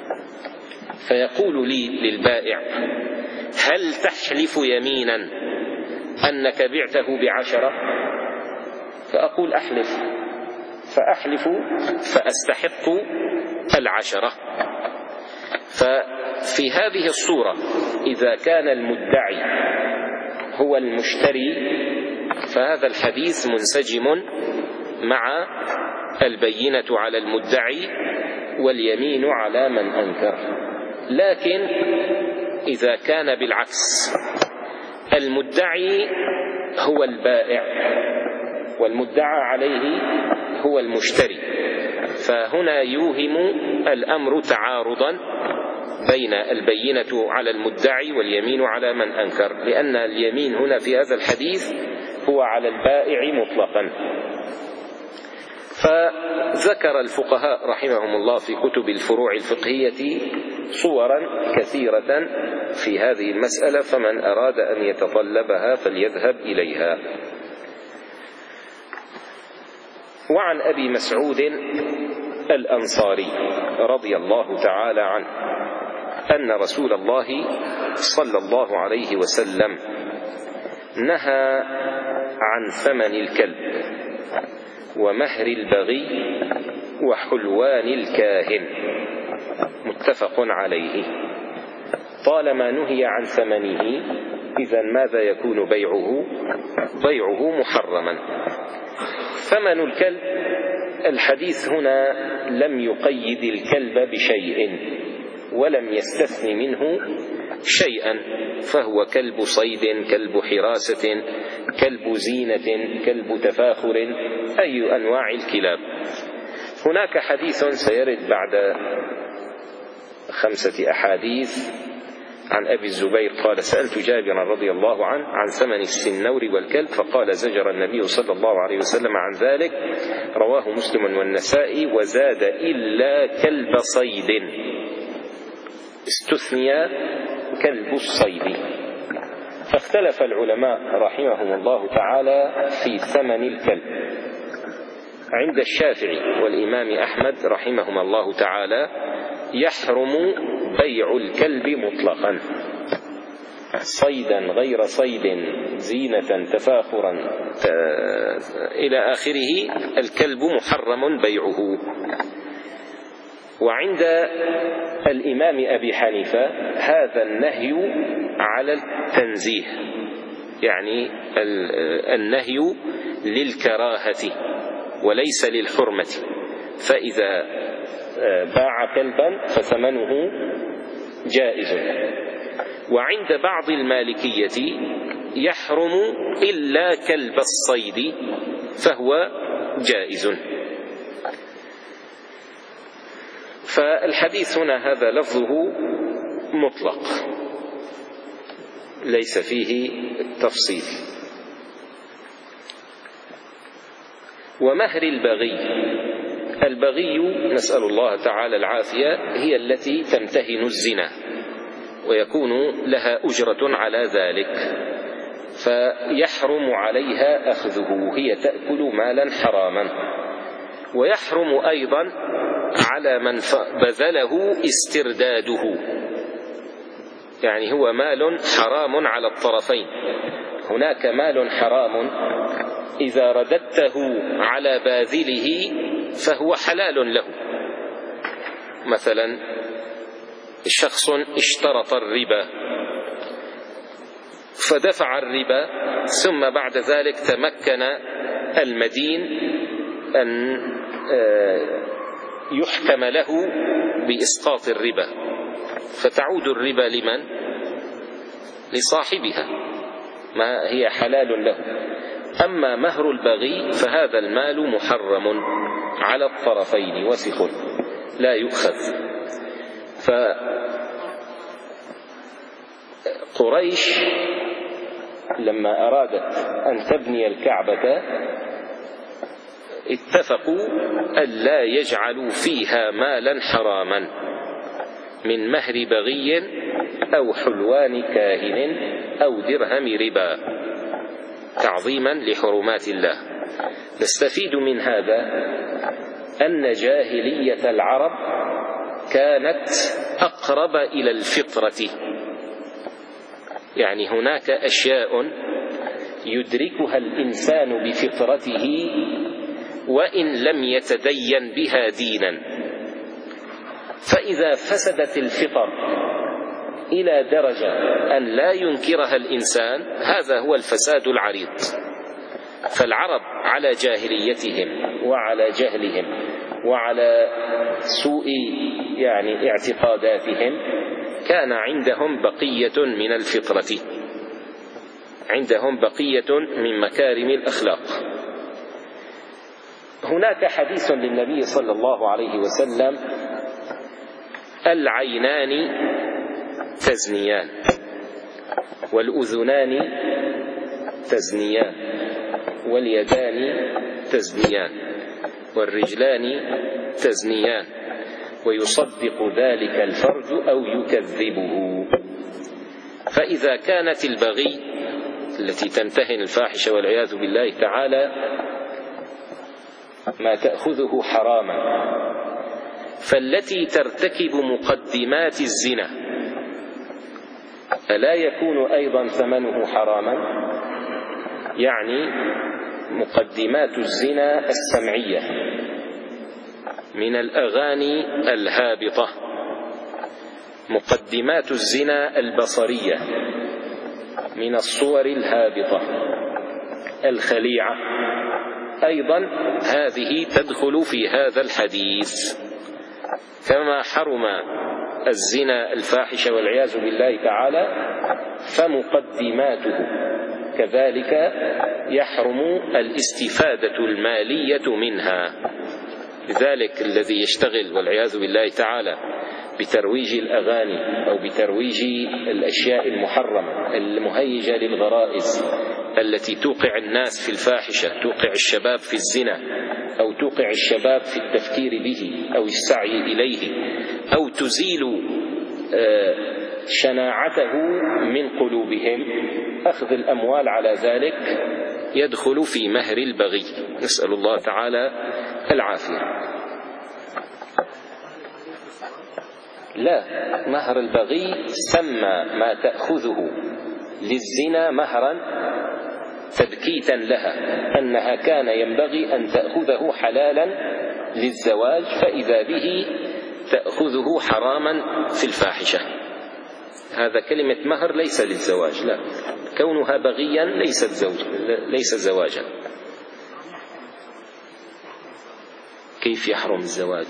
فيقول لي للبائع: هل تحلف يمينا أنك بعته بعشرة؟ فأقول: أحلف. فأحلف فأستحق العشرة. ففي هذه الصورة إذا كان المدعي هو المشتري فهذا الحديث منسجم مع البينة على المدعي واليمين على من أنكر. لكن إذا كان بالعكس، المدعي هو البائع والمدعى عليه هو المشتري، فهنا يوهم الأمر تعارضا بين البينة على المدعي واليمين على من أنكر، لأن اليمين هنا في هذا الحديث هو على البائع مطلقا. فذكر الفقهاء رحمهم الله في كتب الفروع الفقهية صورا كثيرة في هذه المسألة، فمن أراد أن يتطلبها فليذهب إليها. وعن أبي مسعود الأنصاري رضي الله تعالى عنه أن رسول الله صلى الله عليه وسلم نهى عن ثمن الكلب ومهر البغي وحلوان الكاهن، متفق عليه. طالما نهي عن ثمنه إذن ماذا يكون بيعه؟ بيعه محرما. ثمن الكلب، الحديث هنا لم يقيد الكلب بشيء ولم يستثن منه شيئا، فهو كلب صيد، كلب حراسة، كلب زينة، كلب تفاخر، أي أنواع الكلاب. هناك حديث سيرد بعد خمسة أحاديث عن أبي الزبير قال: سألت جابرا رضي الله عنه عن ثمن السنور والكلب فقال: زجر النبي صلى الله عليه وسلم عن ذلك. رواه مسلم والنسائي. وزاد: إلا كلب صيد، استثني كلب الصيد. فاختلف العلماء رحمهم الله تعالى في ثمن الكلب. عند الشافعي والإمام أحمد رحمهما الله تعالى يحرم بيع الكلب مطلقا، صيدا غير صيد، زينة، تفاخرا إلى آخره، الكلب محرم بيعه. وعند الإمام أبي حنيفة هذا النهي على التنزيه، يعني النهي للكراهة وليس للحرمة، فإذا باع كلبا فثمنه جائز. وعند بعض المالكية يحرم إلا كلب الصيد فهو جائز. فالحديث هنا هذا لفظه مطلق ليس فيه تفصيل. ومهر البغي، البغي نسأل الله تعالى العافية هي التي تمتهن الزنا ويكون لها أجرة على ذلك، فيحرم عليها أخذه، هي تأكل مالا حراما. ويحرم أيضا على من بذله استرداده، يعني هو مال حرام على الطرفين. هناك مال حرام إذا رددته على باذله فهو حلال له. مثلا شخص اشترط الربا فدفع الربا، ثم بعد ذلك تمكن المدين أن يحكم له بإسقاط الربا، فتعود الربا لمن؟ لصاحبها، ما هي حلال له. أما مهر البغي فهذا المال محرم على الطرفين وسخ لا يؤخذ. فقريش لما أرادت أن تبني الكعبة اتفقوا ألا يجعلوا فيها مالا حراما من مهر بغي أو حلوان كاهن أو درهم ربا، تعظيما لحرمات الله. نستفيد من هذا أن جاهلية العرب كانت أقرب إلى الفطرة، يعني هناك أشياء يدركها الإنسان بفطرته وإن لم يتدين بها دينا. فإذا فسدت الفطر إلى درجة أن لا ينكرها الإنسان هذا هو الفساد العريض. فالعرب على جاهليتهم وعلى جهلهم وعلى سوء يعني اعتقاداتهم كان عندهم بقية من الفطرة، عندهم بقية من مكارم الأخلاق. هناك حديث للنبي صلى الله عليه وسلم: العينان تزنيان، والأذنان تزنيان، واليدان تزنيان، والرجلان تزنيان، ويصدق ذلك الفرج أو يكذبه. فإذا كانت البغي التي تمتهن الفاحشة والعياذ بالله تعالى ما تأخذه حراما، فالتي ترتكب مقدمات الزنا ألا يكون أيضا ثمنه حراما؟ يعني مقدمات الزنا السمعية من الأغاني الهابطة، مقدمات الزنا البصرية من الصور الهابطة الخليعة، أيضا هذه تدخل في هذا الحديث. كما حرم الزنا الفاحش والعياذ بالله تعالى فمقدماته كذلك يحرم الاستفادة المالية منها. لذلك الذي يشتغل والعياذ بالله تعالى بترويج الأغاني أو بترويج الأشياء المحرمة المهيجة للغرائز التي توقع الناس في الفاحشة، توقع الشباب في الزنا، أو توقع الشباب في التفكير به أو السعي إليه، أو تزيل شناعته من قلوبهم، أخذ الأموال على ذلك يدخل في مهر البغي، نسأل الله تعالى العافية. لا، مهر البغي سمى ما تأخذه للزنا مهرا تبكيتا لها أنها كان ينبغي أن تأخذه حلالا للزواج، فإذا به تأخذه حراما في الفاحشة. هذا كلمة مهر ليس للزواج، لا، كونها بغيا ليست زوج ليس زواجا. كيف يحرم الزواج؟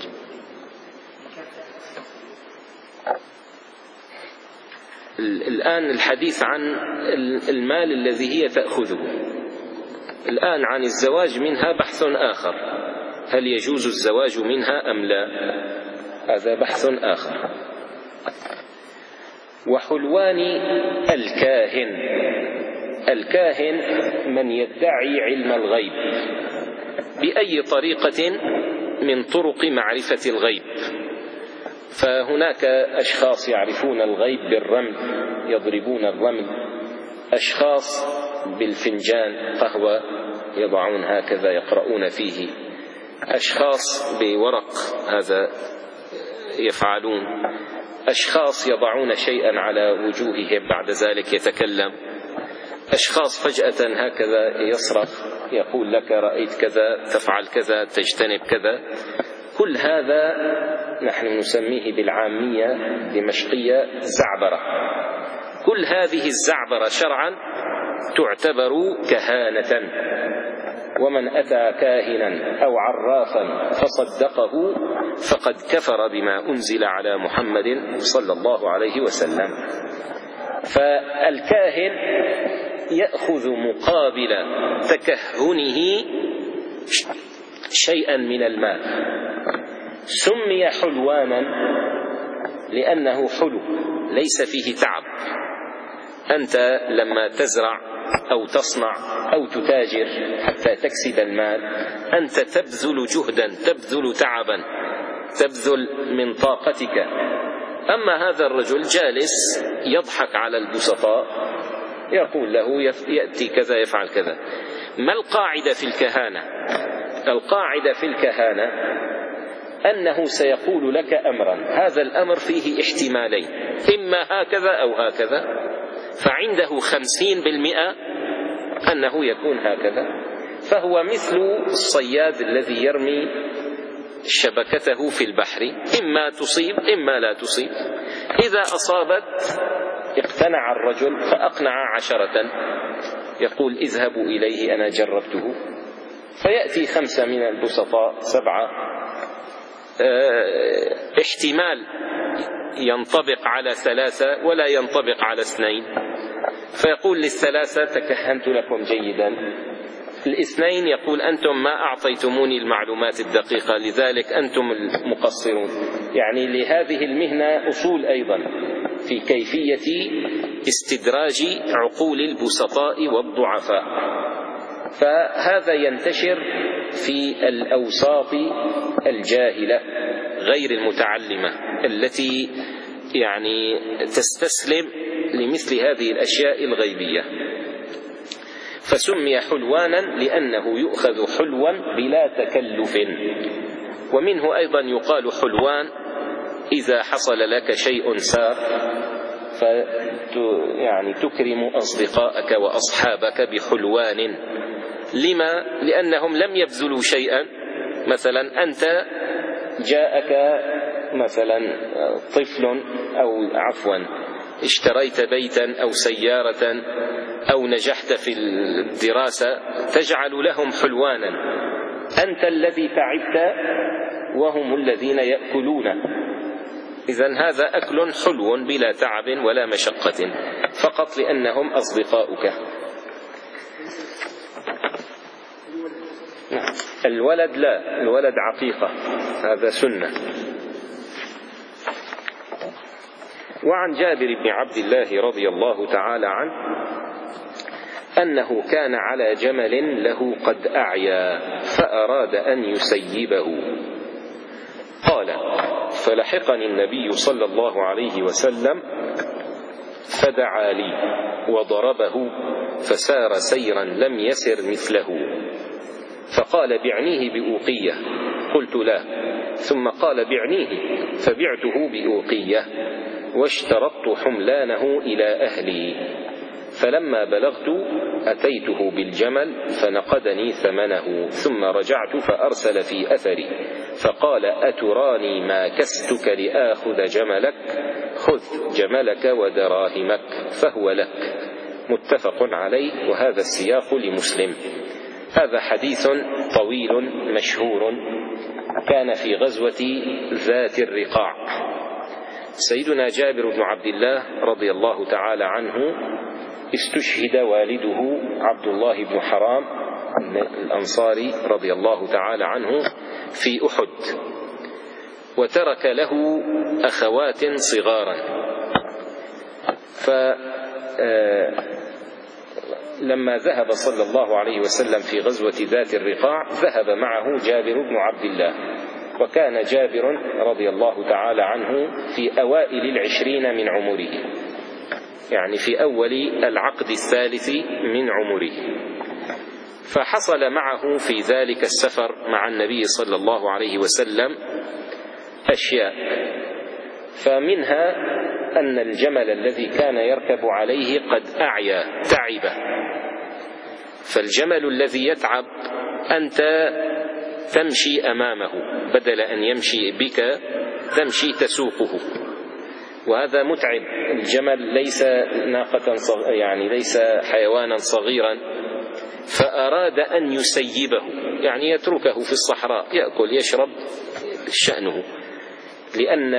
الآن الحديث عن المال الذي هي تأخذه، الآن عن الزواج منها بحث آخر، هل يجوز الزواج منها أم لا؟ هذا بحث آخر. وحلوان الكاهن، الكاهن من يدعي علم الغيب بأي طريقة من طرق معرفة الغيب. فهناك أشخاص يعرفون الغيب بالرمل، يضربون الرمل، أشخاص بالفنجان قهوة يضعون هكذا يقرؤون فيه، أشخاص بورق هذا يفعلون، أشخاص يضعون شيئا على وجوههم بعد ذلك يتكلم، أشخاص فجأة هكذا يصرخ يقول لك رأيت كذا تفعل كذا تجتنب كذا. كل هذا نحن نسميه بالعامية دمشقية زعبرة. كل هذه الزعبرة شرعا تعتبر كهانة، ومن أتى كاهنا أو عرافا فصدقه فقد كفر بما أنزل على محمد صلى الله عليه وسلم. فالكاهن يأخذ مقابل تكهنه شيئا من المال. سمي حلوانا لأنه حلو ليس فيه تعب. أنت لما تزرع أو تصنع أو تتاجر حتى تكسب المال أنت تبذل جهدا، تبذل تعبا، تبذل من طاقتك. أما هذا الرجل جالس يضحك على البسطاء يقول له يأتي كذا يفعل كذا. ما القاعدة في الكهانة؟ القاعدة في الكهانة أنه سيقول لك أمرا، هذا الأمر فيه احتمالين، إما هكذا أو هكذا، فعنده خمسين بالمئة أنه يكون هكذا. فهو مثل الصياد الذي يرمي شبكته في البحر، إما تصيب إما لا تصيب. إذا أصابت اقتنع الرجل فأقنع عشرة، يقول اذهبوا إليه أنا جربته، فيأتي خمسة من البسطاء سبعة، اه احتمال ينطبق على ثلاثة ولا ينطبق على اثنين، فيقول للثلاثة تكهنت لكم جيدا، الاثنين يقول أنتم ما أعطيتموني المعلومات الدقيقة لذلك أنتم المقصرون. يعني لهذه المهنة أصول أيضا في كيفية استدراج عقول البسطاء والضعفاء. فهذا ينتشر في الأوساط الجاهلة غير المتعلمة التي يعني تستسلم لمثل هذه الأشياء الغيبية. فسمي حلوانا لأنه يؤخذ حلوا بلا تكلف. ومنه أيضا يقال حلوان إذا حصل لك شيء سار يعني تكرم أصدقائك وأصحابك بحلوان. لما؟ لأنهم لم يبذلوا شيئا. مثلا أنت جاءك مثلا طفل أو عفوا اشتريت بيتا أو سيارة أو نجحت في الدراسة، تجعل لهم حلوانا. أنت الذي تعبت وهم الذين يأكلون. إذن هذا أكل حلو بلا تعب ولا مشقة، فقط لأنهم أصدقاؤك. الولد لا، الولد عقيقة، هذا سنة. وعن جابر بن عبد الله رضي الله تعالى عنه أنه كان على جمل له قد أعيا فأراد أن يسيبه، قال فلحقني النبي صلى الله عليه وسلم فدعا لي وضربه فسار سيرا لم يسر مثله، فقال بعنيه بأوقية، قلت لا، ثم قال بعنيه فبعته بأوقية واشترطت حملانه إلى أهلي، فلما بلغت أتيته بالجمل فنقدني ثمنه، ثم رجعت فأرسل في أثري فقال أتراني ما كستك لآخذ جملك؟ خذ جملك ودراهمك فهو لك. متفق عليه، وهذا السياق لمسلم. هذا حديث طويل مشهور كان في غزوة ذات الرقاع. سيدنا جابر بن عبد الله رضي الله تعالى عنه استشهد والده عبد الله بن حرام الأنصاري رضي الله تعالى عنه في أحد، وترك له أخوات صغارا. فلما ذهب صلى الله عليه وسلم في غزوة ذات الرقاع ذهب معه جابر بن عبد الله، وكان جابر رضي الله تعالى عنه في أوائل العشرين من عمره، يعني في أول العقد الثالث من عمره. فحصل معه في ذلك السفر مع النبي صلى الله عليه وسلم أشياء، فمنها أن الجمل الذي كان يركب عليه قد أعيا تعب، فالجمل الذي يتعب أنت تمشي أمامه بدل أن يمشي بك تمشي تسوقه، وهذا متعب. الجمل ليس ناقة صغ... يعني ليس حيوانا صغيرا، فأراد أن يسيبه، يعني يتركه في الصحراء يأكل يشرب شأنه، لأن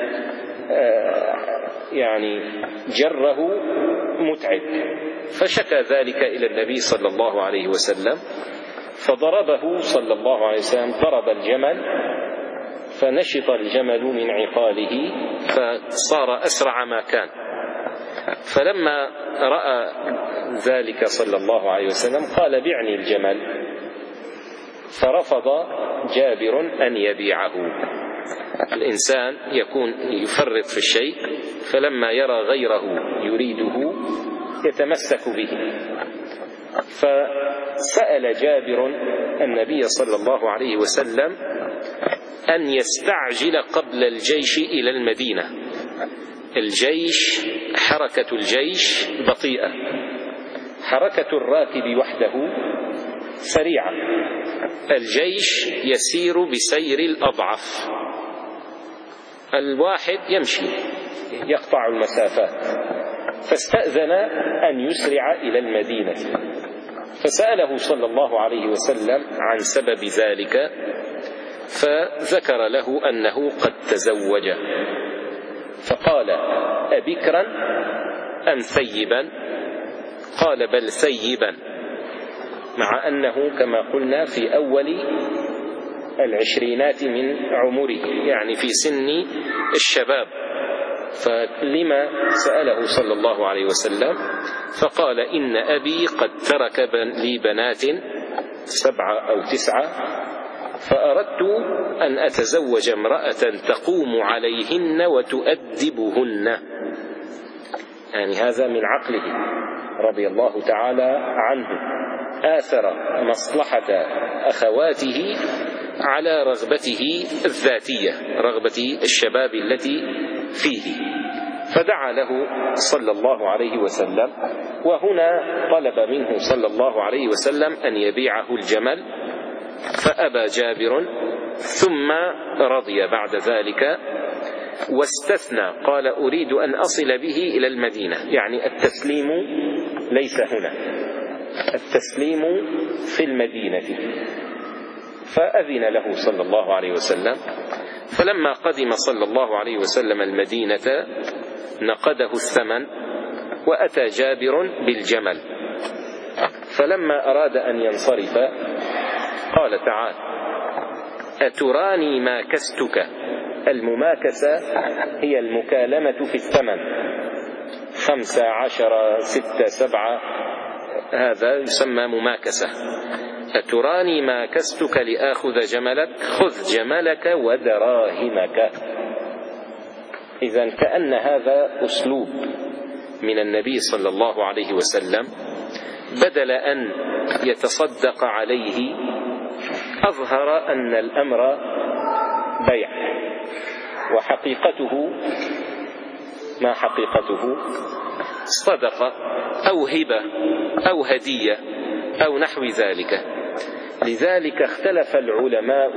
يعني جره متعب. فشكى ذلك إلى النبي صلى الله عليه وسلم، فضربه صلى الله عليه وسلم، ضرب الجمل فنشط الجمل من عقاله فصار أسرع ما كان. فلما رأى ذلك صلى الله عليه وسلم قال بعني الجمل، فرفض جابر أن يبيعه. الإنسان يكون يفرط في الشيء، فلما يرى غيره يريده يتمسك به. فسأل جابر النبي صلى الله عليه وسلم أن يستعجل قبل الجيش إلى المدينة. الجيش حركة الجيش بطيئة، حركة الراكب وحده سريعة، الجيش يسير بسير الأضعف، الواحد يمشي يقطع المسافات. فاستأذن أن يسرع إلى المدينة، فسأله صلى الله عليه وسلم عن سبب ذلك، فذكر له أنه قد تزوج، فقال أبكرا أم ثيبا؟ قال بل ثيبا، مع أنه كما قلنا في أول العشرينات من عمره، يعني في سن الشباب. فلما سأله صلى الله عليه وسلم؟ فقال إن أبي قد ترك لي بنات سبعة أو تسعة، فأردت أن أتزوج امرأة تقوم عليهن وتؤدبهن. يعني هذا من عقله رضي الله تعالى عنه، آثر مصلحة أخواته على رغبته الذاتية، رغبة الشباب التي فيه. فدعا له صلى الله عليه وسلم، وهنا طلب منه صلى الله عليه وسلم أن يبيعه الجمل، فأبى جابر، ثم رضي بعد ذلك واستثنى، قال أريد أن أصل به إلى المدينة، يعني التسليم ليس هنا، التسليم في المدينة. فأذن له صلى الله عليه وسلم. فلما قدم صلى الله عليه وسلم المدينة نقده الثمن، وأتى جابر بالجمل. فلما أراد أن ينصرف قال تعالى أتراني ماكستك. المماكسة هي المكالمة في الثمن، خمسة عشر ستة سبعة، هذا يسمى مماكسة. أتراني ماكستك لآخذ جملك، خذ جملك ودراهمك. إذن كأن هذا أسلوب من النبي صلى الله عليه وسلم، بدل أن يتصدق عليه أظهر أن الأمر بيع، وحقيقته ما حقيقته صدقة أو هبة أو هدية أو نحو ذلك. لذلك اختلف العلماء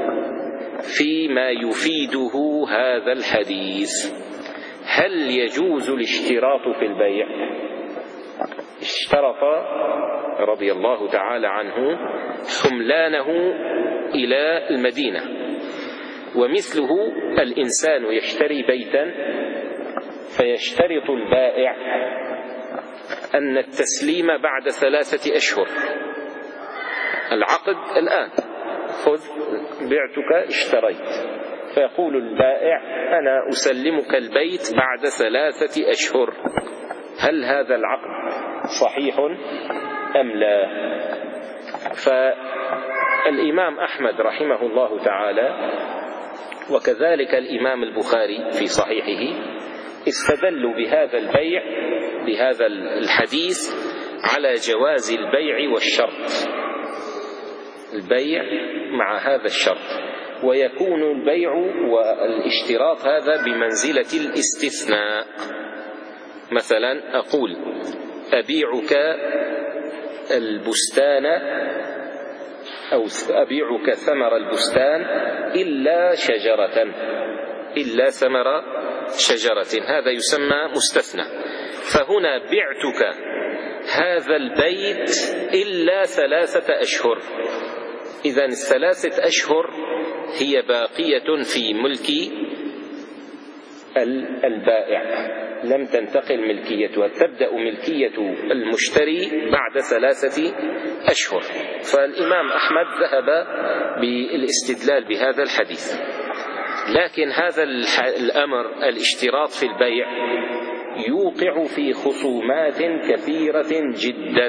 فيما يفيده هذا الحديث، هل يجوز الاشتراط في البيع؟ اشترط رضي الله تعالى عنه حملانه إلى المدينة. ومثله الإنسان يشتري بيتا فيشترط البائع أن التسليم بعد ثلاثة أشهر. العقد الآن، خذ بعتك اشتريت، فيقول البائع أنا أسلمك البيت بعد ثلاثة أشهر. هل هذا العقد صحيح أم لا؟ فالإمام أحمد رحمه الله تعالى وكذلك الإمام البخاري في صحيحه استدلوا بهذا البيع بهذا الحديث على جواز البيع والشرط، البيع مع هذا الشرط، ويكون البيع والاشتراط هذا بمنزلة الاستثناء. مثلا أقول أبيعك البستان أو أبيعك ثمر البستان إلا شجرة إلا ثمر شجرة، هذا يسمى مستثنى. فهنا بعتك هذا البيت إلا ثلاثة أشهر، إذن الثلاثة أشهر هي باقية في ملك البائع، لم تنتقل ملكيتها، تبدأ ملكية المشتري بعد ثلاثة أشهر. فالإمام أحمد ذهب بالاستدلال بهذا الحديث. لكن هذا الأمر الاشتراط في البيع يوقع في خصومات كثيرة جدا،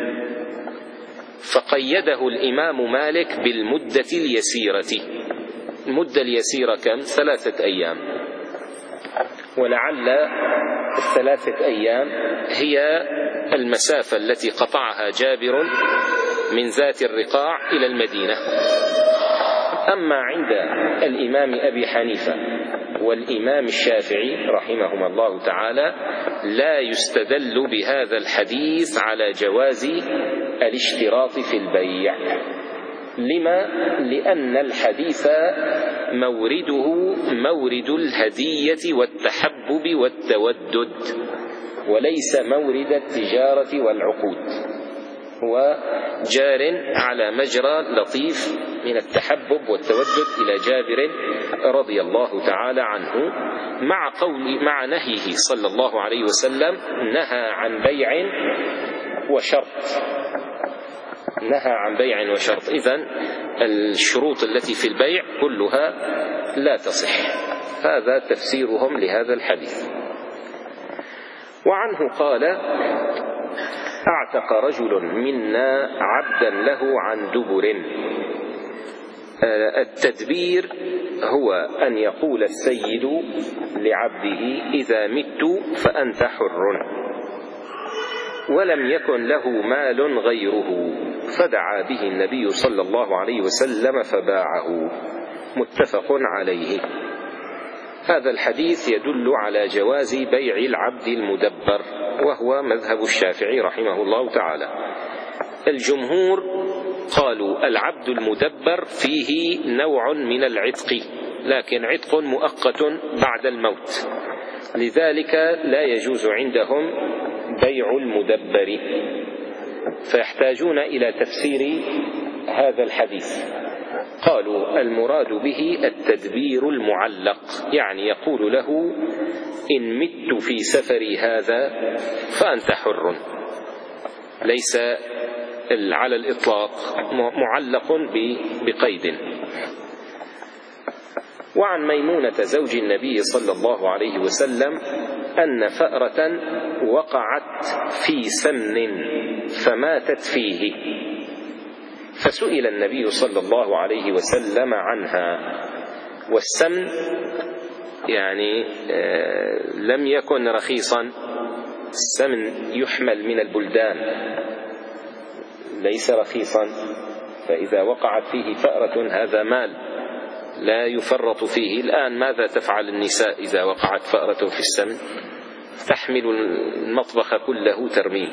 فقيده الإمام مالك بالمدة اليسيرة. المدة اليسيرة كم؟ ثلاثة أيام، ولعل الثلاثة أيام هي المسافة التي قطعها جابر من ذات الرقاع إلى المدينة. أما عند الإمام أبي حنيفة والإمام الشافعي رحمهما الله تعالى لا يستدل بهذا الحديث على جواز الاشتراط في البيع. لما؟ لأن الحديث مورده مورد الهدية والتحبب والتودد، وليس مورد التجارة والعقود، هو جار على مجرى لطيف من التحبب والتودد إلى جابر رضي الله تعالى عنه، مع قول مع نهيه صلى الله عليه وسلم نهى عن بيع وشرط، نهى عن بيع وشرط. إذن الشروط التي في البيع كلها لا تصح. هذا تفسيرهم لهذا الحديث. وعنه قال أعتق رجل منا عبدا له عن دبر. التدبير هو أن يقول السيد لعبده إذا مت فأنت حر، ولم يكن له مال غيره، فدعا به النبي صلى الله عليه وسلم فباعه. متفق عليه. هذا الحديث يدل على جواز بيع العبد المدبر، وهو مذهب الشافعي رحمه الله تعالى. الجمهور قالوا العبد المدبر فيه نوع من العتق، لكن عتق مؤقت بعد الموت، لذلك لا يجوز عندهم بيع المدبر، فيحتاجون إلى تفسير هذا الحديث. قالوا المراد به التدبير المعلق، يعني يقول له إن مت في سفري هذا فأنت حر، ليس على الإطلاق، معلق بقيد. وعن ميمونة زوج النبي صلى الله عليه وسلم أن فأرة وقعت في سمن فماتت فيه، فسئل النبي صلى الله عليه وسلم عنها. والسمن يعني لم يكن رخيصا، السمن يحمل من البلدان، ليس رخيصا، فإذا وقعت فيه فأرة هذا مال لا يفرط فيه. الآن ماذا تفعل النساء إذا وقعت فأرة في السمن؟ تحمل المطبخ كله ترميه.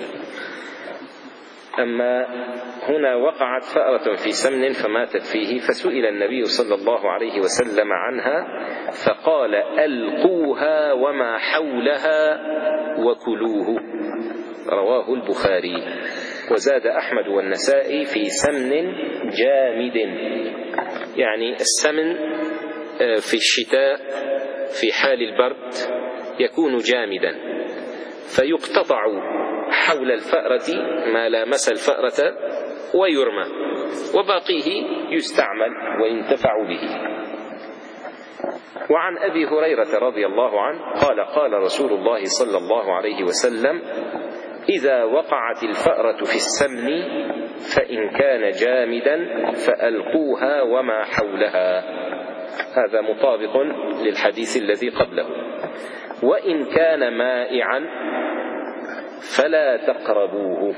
أما هنا وقعت فأرة في سمن فماتت فيه، فسئل النبي صلى الله عليه وسلم عنها فقال ألقوها وما حولها وكلوه. رواه البخاري. وزاد أحمد والنسائي في سمن جامد، يعني السمن في الشتاء في حال البرد يكون جامدا، فيقتطع حول الفأرة ما لامس الفأرة ويرمى، وباقيه يستعمل وينتفع به. وعن أبي هريرة رضي الله عنه قال قال رسول الله صلى الله عليه وسلم: إذا وقعت الفأرة في السمن فإن كان جامدا فألقوها وما حولها. هذا مطابق للحديث الذي قبله. وإن كان مائعا فلا تقربوه،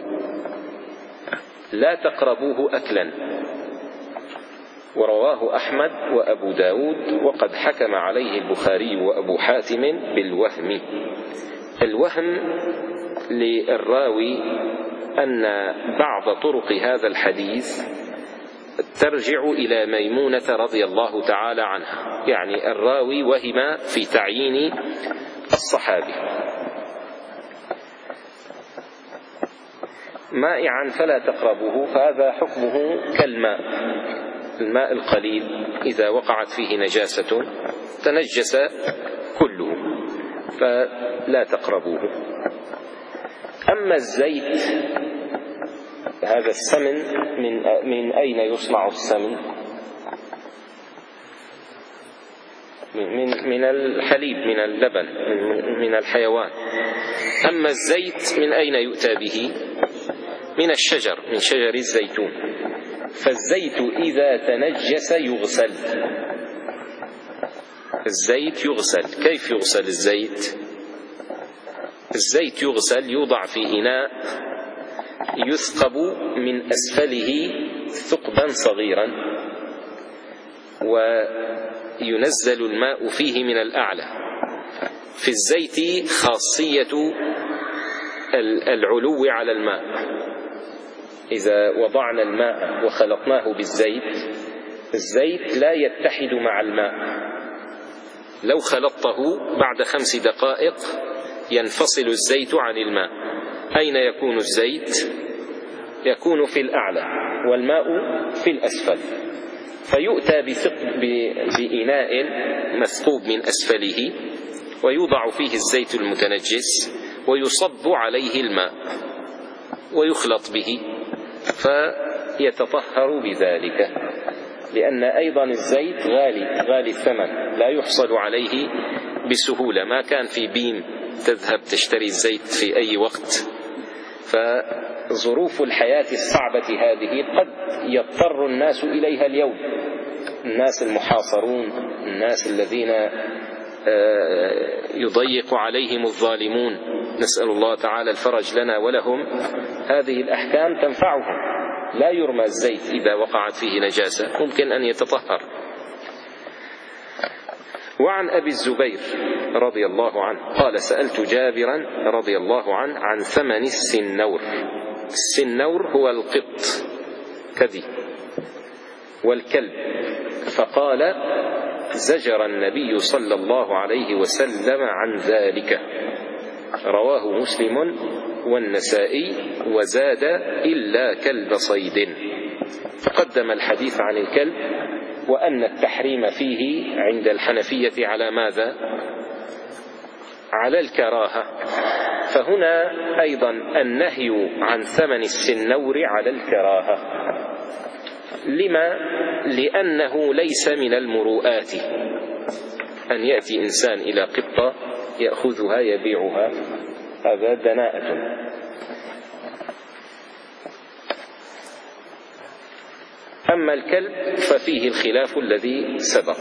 لا تقربوه أكلا. ورواه أحمد وأبو داود، وقد حكم عليه البخاري وأبو حاتم بالوهم. الوهم للراوي أن بعض طرق هذا الحديث ترجع إلى ميمونة رضي الله تعالى عنها، يعني الراوي وهم في تعيين الصحابي. مائعا فلا تقربوه، فهذا حكمه كالماء، الماء القليل إذا وقعت فيه نجاسة تنجس كله فلا تقربوه. أما الزيت، هذا السمن من من أين يصنع السمن؟ من من الحليب، من اللبن، من الحيوان. أما الزيت من أين يؤتى به؟ من الشجر، من شجر الزيتون. فالزيت إذا تنجس يغسل، الزيت يغسل. كيف يغسل الزيت؟ الزيت يغسل، يوضع في إناء يثقب من أسفله ثقبا صغيرا، وينزل الماء فيه من الأعلى. في الزيت خاصية العلو على الماء. إذا وضعنا الماء وخلطناه بالزيت، الزيت لا يتحد مع الماء. لو خلطته بعد خمس دقائق ينفصل الزيت عن الماء. أين يكون الزيت؟ يكون في الأعلى والماء في الأسفل. فيؤتى بإناء مثقوب من أسفله ويوضع فيه الزيت المتنجس ويصب عليه الماء ويخلط به فيتطهر بذلك. لأن أيضا الزيت غالي غالي الثمن، لا يحصل عليه بسهولة. ما كان في بيم تذهب تشتري الزيت في أي وقت. فظروف الحياة الصعبة هذه قد يضطر الناس إليها اليوم، الناس المحاصرون، الناس الذين يضيق عليهم الظالمون، نسأل الله تعالى الفرج لنا ولهم. هذه الأحكام تنفعهم. لا يرمى الزيت إذا وقعت فيه نجاسة، ممكن أن يتطهر. وعن أبي الزبير رضي الله عنه قال: سألت جابرا رضي الله عنه عن ثمن السنور. السنور هو القط كذي والكلب، فقال: زجر النبي صلى الله عليه وسلم عن ذلك. رواه مسلم والنسائي، وزاد: إلا كلب صيد. فقدم الحديث عن الكلب، وأن التحريم فيه عند الحنفية على ماذا؟ على الكراهة. فهنا أيضا النهي عن ثمن السنور على الكراهة. لما؟ لأنه ليس من المروءات أن يأتي إنسان إلى قطة يأخذها يبيعها، هذا دناءة. أما الكلب ففيه الخلاف الذي سبق.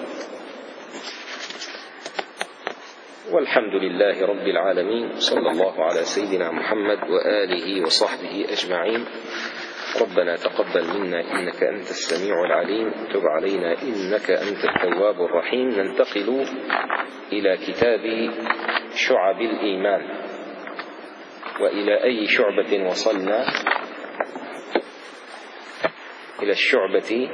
والحمد لله رب العالمين، صلى الله على سيدنا محمد وآله وصحبه أجمعين. ربنا تقبل منا إنك أنت السميع العليم، تب علينا إنك أنت التواب الرحيم. ننتقل إلى كتاب شعب الإيمان. وإلى أي شعبة وصلنا؟ إلى الشعبة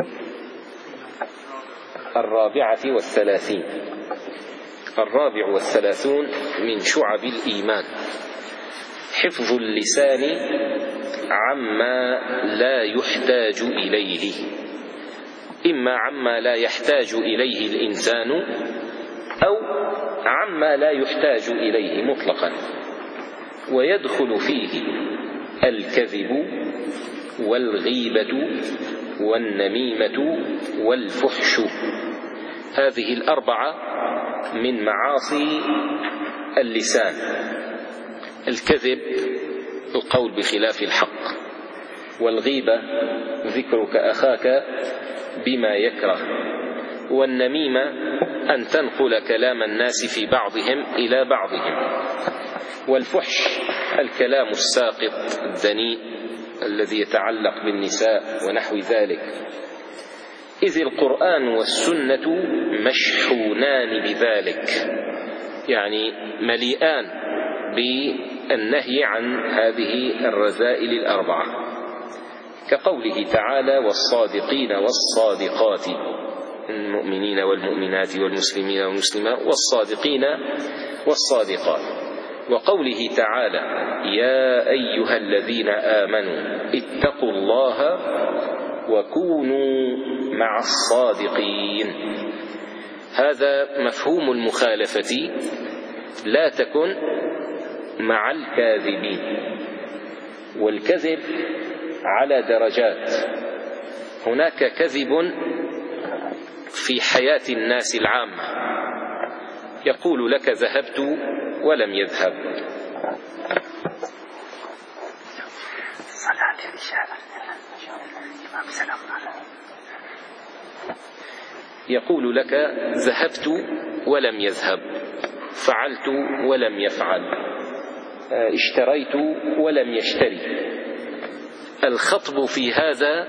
الرابعة والثلاثين. الرابع والثلاثون من شعب الإيمان. حفظ اللسان عما لا يحتاج إليه، إما عما لا يحتاج إليه الإنسان أو عما لا يحتاج إليه مطلقا، ويدخل فيه الكذب والغيبة والنميمة والفحش. هذه الأربعة من معاصي اللسان. الكذب القول بخلاف الحق، والغيبة ذكرك أخاك بما يكره، والنميمة أن تنقل كلام الناس في بعضهم إلى بعضهم، والفحش الكلام الساقط الدنيء الذي يتعلق بالنساء ونحو ذلك. إذ القرآن والسنة مشحونان بذلك، يعني مليئان بالنهي عن هذه الرذائل الأربعة، كقوله تعالى: والصادقين والصادقات، المؤمنين والمؤمنات والمسلمين والمسلمات والصادقين والصادقات. وقوله تعالى: يا أيها الذين آمنوا اتقوا الله وكونوا مع الصادقين. هذا مفهوم المخالفة: لا تكن مع الكاذبين. والكذب على درجات، هناك كذب في حياة الناس العامة، يقول لك ذهبت ولم يذهب. يقول لك ذهبت ولم يذهب، فعلت ولم يفعل، اشتريت ولم يشتري. الخطب في هذا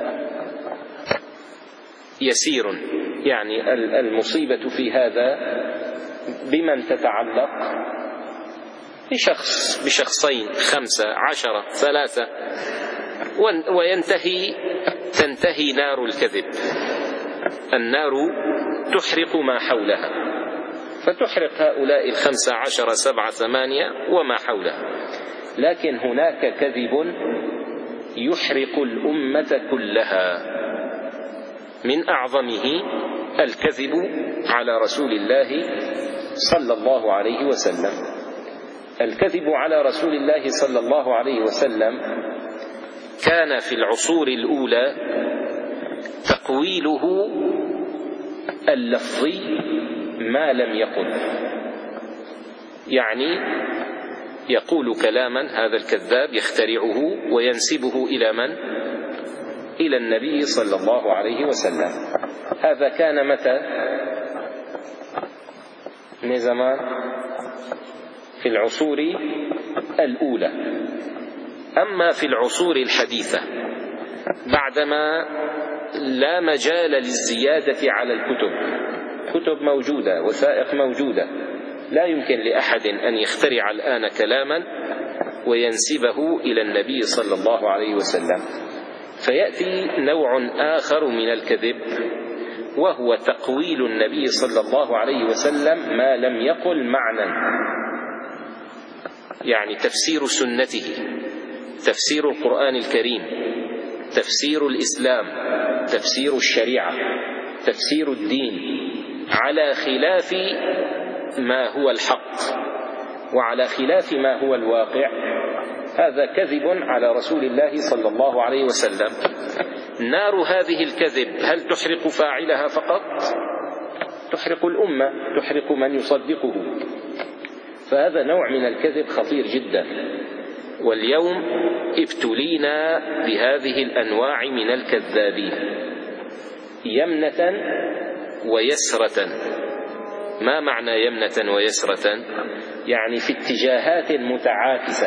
يسير، يعني المصيبة في هذا بمن تتعلق؟ بشخص، بشخصين، خمسة، عشرة، ثلاثة، وينتهي تنتهي نار الكذب. النار تحرق ما حولها، فتحرق هؤلاء الخمسة عشر، سبعة، ثمانية وما حولها. لكن هناك كذب يحرق الأمة كلها، من أعظمه الكذب على رسول الله صلى الله عليه وسلم. الكذب على رسول الله صلى الله عليه وسلم كان في العصور الأولى تقويله اللفظي ما لم يقل، يعني يقول كلاما هذا الكذاب يخترعه وينسبه إلى من؟ إلى النبي صلى الله عليه وسلم. هذا كان متى؟ من زمان، في العصور الأولى. أما في العصور الحديثة، بعدما لا مجال للزيادة على الكتب، كتب موجودة، وثائق موجودة، لا يمكن لأحد أن يخترع الآن كلاما وينسبه إلى النبي صلى الله عليه وسلم. فيأتي نوع آخر من الكذب، وهو تقويل النبي صلى الله عليه وسلم ما لم يقل معنى، يعني تفسير سنته، تفسير القرآن الكريم، تفسير الإسلام، تفسير الشريعة، تفسير الدين على خلاف ما هو الحق وعلى خلاف ما هو الواقع. هذا كذب على رسول الله صلى الله عليه وسلم. نار هذه الكذب هل تحرق فاعلها فقط؟ تحرق الأمة، تحرق من يصدقه. فهذا نوع من الكذب خطير جدا. واليوم ابتلينا بهذه الأنواع من الكذابين يمنة ويسرة. ما معنى يمنة ويسرة؟ يعني في اتجاهات متعاكسة،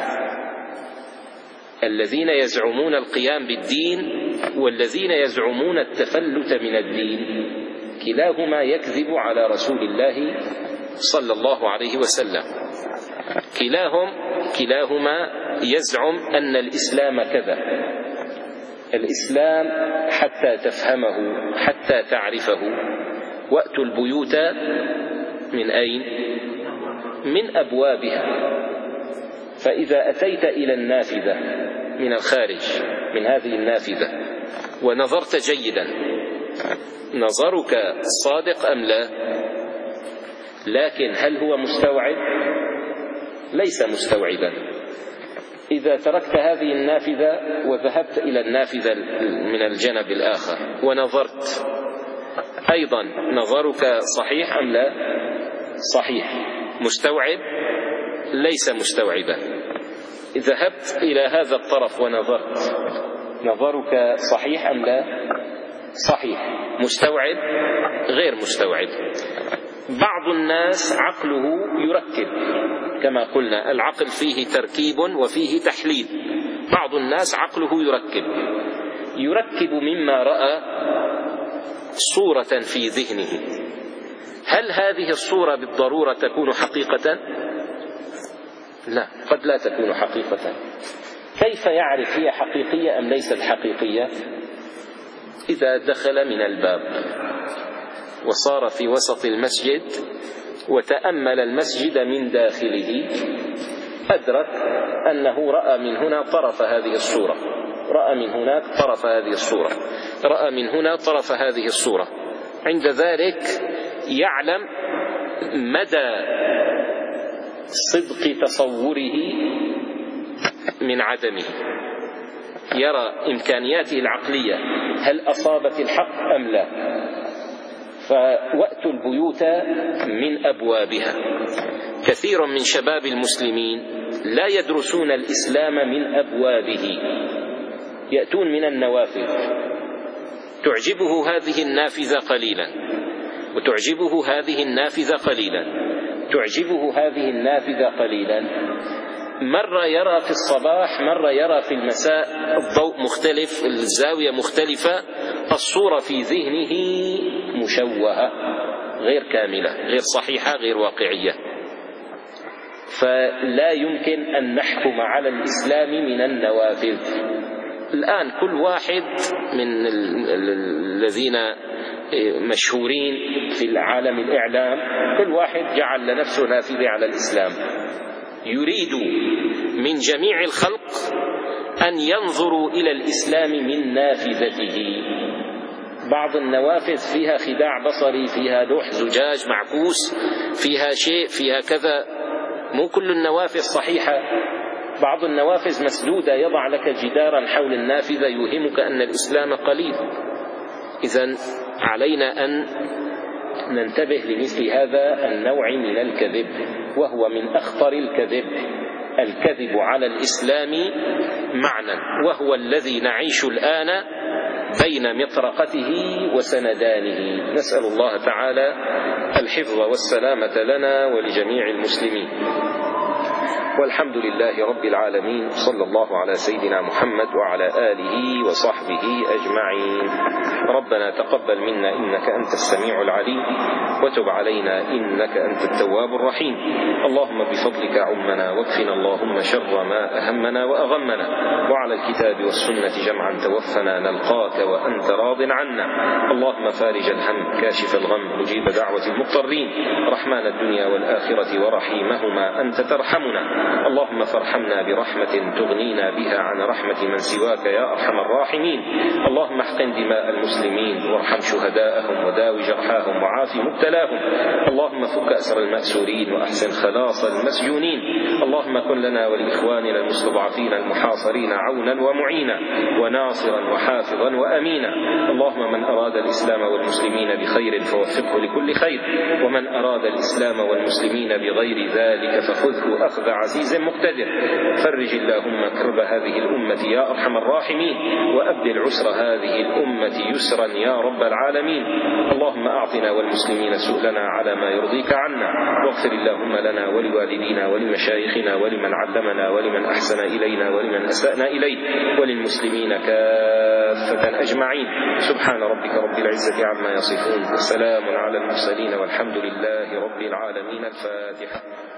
الذين يزعمون القيام بالدين والذين يزعمون التفلت من الدين، كلاهما يكذب على رسول الله صلى الله عليه وسلم. كلاهم كلاهما يزعم أن الإسلام كذا. الإسلام حتى تفهمه، حتى تعرفه، وأتوا البيوت من أين؟ من أبوابها. فإذا أتيت إلى النافذة من الخارج من هذه النافذة ونظرت جيدا، نظرك صادق أم لا؟ لكن هل هو مستوعب؟ ليس مستوعبا. إذا تركت هذه النافذة وذهبت إلى النافذة من الجانب الآخر ونظرت أيضا، نظرك صحيح أم لا؟ صحيح. مستوعب؟ ليس مستوعبا. ذهبت إلى هذا الطرف ونظرت، نظرك صحيح أم لا؟ صحيح. مستوعب؟ غير مستوعب. بعض الناس عقله يركب، كما قلنا العقل فيه تركيب وفيه تحليل. بعض الناس عقله يركب يركب مما رأى صورة في ذهنه. هل هذه الصورة بالضرورة تكون حقيقة؟ لا، قد لا تكون حقيقة. كيف يعرف هي حقيقية أم ليست حقيقية؟ إذا دخل من الباب وصار في وسط المسجد وتأمل المسجد من داخله، أدرك أنه رأى من هنا طرف هذه الصورة، رأى من هناك طرف هذه الصورة، رأى من هنا طرف هذه الصورة. عند ذلك يعلم مدى صدق تصوره من عدمه، يرى إمكانياته العقلية هل أصابت الحق أم لا. فوأتوا البيوت من أبوابها. كثير من شباب المسلمين لا يدرسون الإسلام من أبوابه، يأتون من النوافذ. تعجبه هذه النافذة قليلا، وتعجبه هذه النافذة قليلا، تعجبه هذه النافذة قليلا. مرة يرى في الصباح، مرة يرى في المساء، الضوء مختلف، الزاوية مختلفة، الصورة في ذهنه مشوهة، غير كاملة، غير صحيحة، غير واقعية. فلا يمكن أن نحكم على الإسلام من النوافذ. الآن كل واحد من الذين مشهورين في العالم الإعلام، كل واحد جعل لنفسه نافذة على الإسلام، يريد من جميع الخلق أن ينظروا إلى الإسلام من نافذته. بعض النوافذ فيها خداع بصري، فيها لوح زجاج معكوس، فيها شيء، فيها كذا. مو كل النوافذ صحيحة. بعض النوافذ مسدودة، يضع لك جدارا حول النافذة يوهمك أن الإسلام قليل. إذن علينا أن ننتبه لمثل هذا النوع من الكذب، وهو من أخطر الكذب، الكذب على الإسلام معنى، وهو الذي نعيش الآن بين مطرقته وسندانه. نسأل الله تعالى الحفظ والسلامة لنا ولجميع المسلمين. والحمد لله رب العالمين، صلى الله على سيدنا محمد وعلى آله وصحبه أجمعين. ربنا تقبل منا إنك أنت السميع العليم، وتب علينا إنك أنت التواب الرحيم. اللهم بفضلك عمنا، واكفنا اللهم شر ما أهمنا وأغمنا، وعلى الكتاب والسنة جمعا توفنا نلقاك وأنت راض عنا. اللهم فارج الهم، كاشف الغم، مجيب دعوة المضطرين، رحمن الدنيا والآخرة ورحيمهما، أنت ترحمنا. اللهم فارحمنا برحمة تغنينا بها عن رحمة من سواك يا أرحم الراحمين. اللهم احقن دماء المسلمين، وارحم شهداءهم، وداوي جرحاهم، وعاف مبتلاهم. اللهم فك أسر المأسورين، وأحسن خلاص المسجونين. اللهم كن لنا ولإخواننا المستضعفين المحاصرين عونا ومعينا، وناصرا وحافظا وأمينا. اللهم من أراد الإسلام والمسلمين بخير فوفقه لكل خير، ومن أراد الإسلام والمسلمين بغير ذلك فخذه أخذ عزيز مقتدر. فرج اللهم كرب هذه الأمة يا أرحم الراحمين، وأبدل عسر هذه الأمة يسرا يا رب العالمين. اللهم أعطنا والمسلمين سؤلنا على ما يرضيك عنا، واغفر اللهم لنا ولوالدينا ولمشايخنا ولمن علمنا ولمن أحسن إلينا ولمن أسأنا إليه، وللمسلمين كافة أجمعين. سبحان ربك رب العزة عما يصفون، وسلام على المرسلين، والحمد لله رب العالمين. الفاتحة.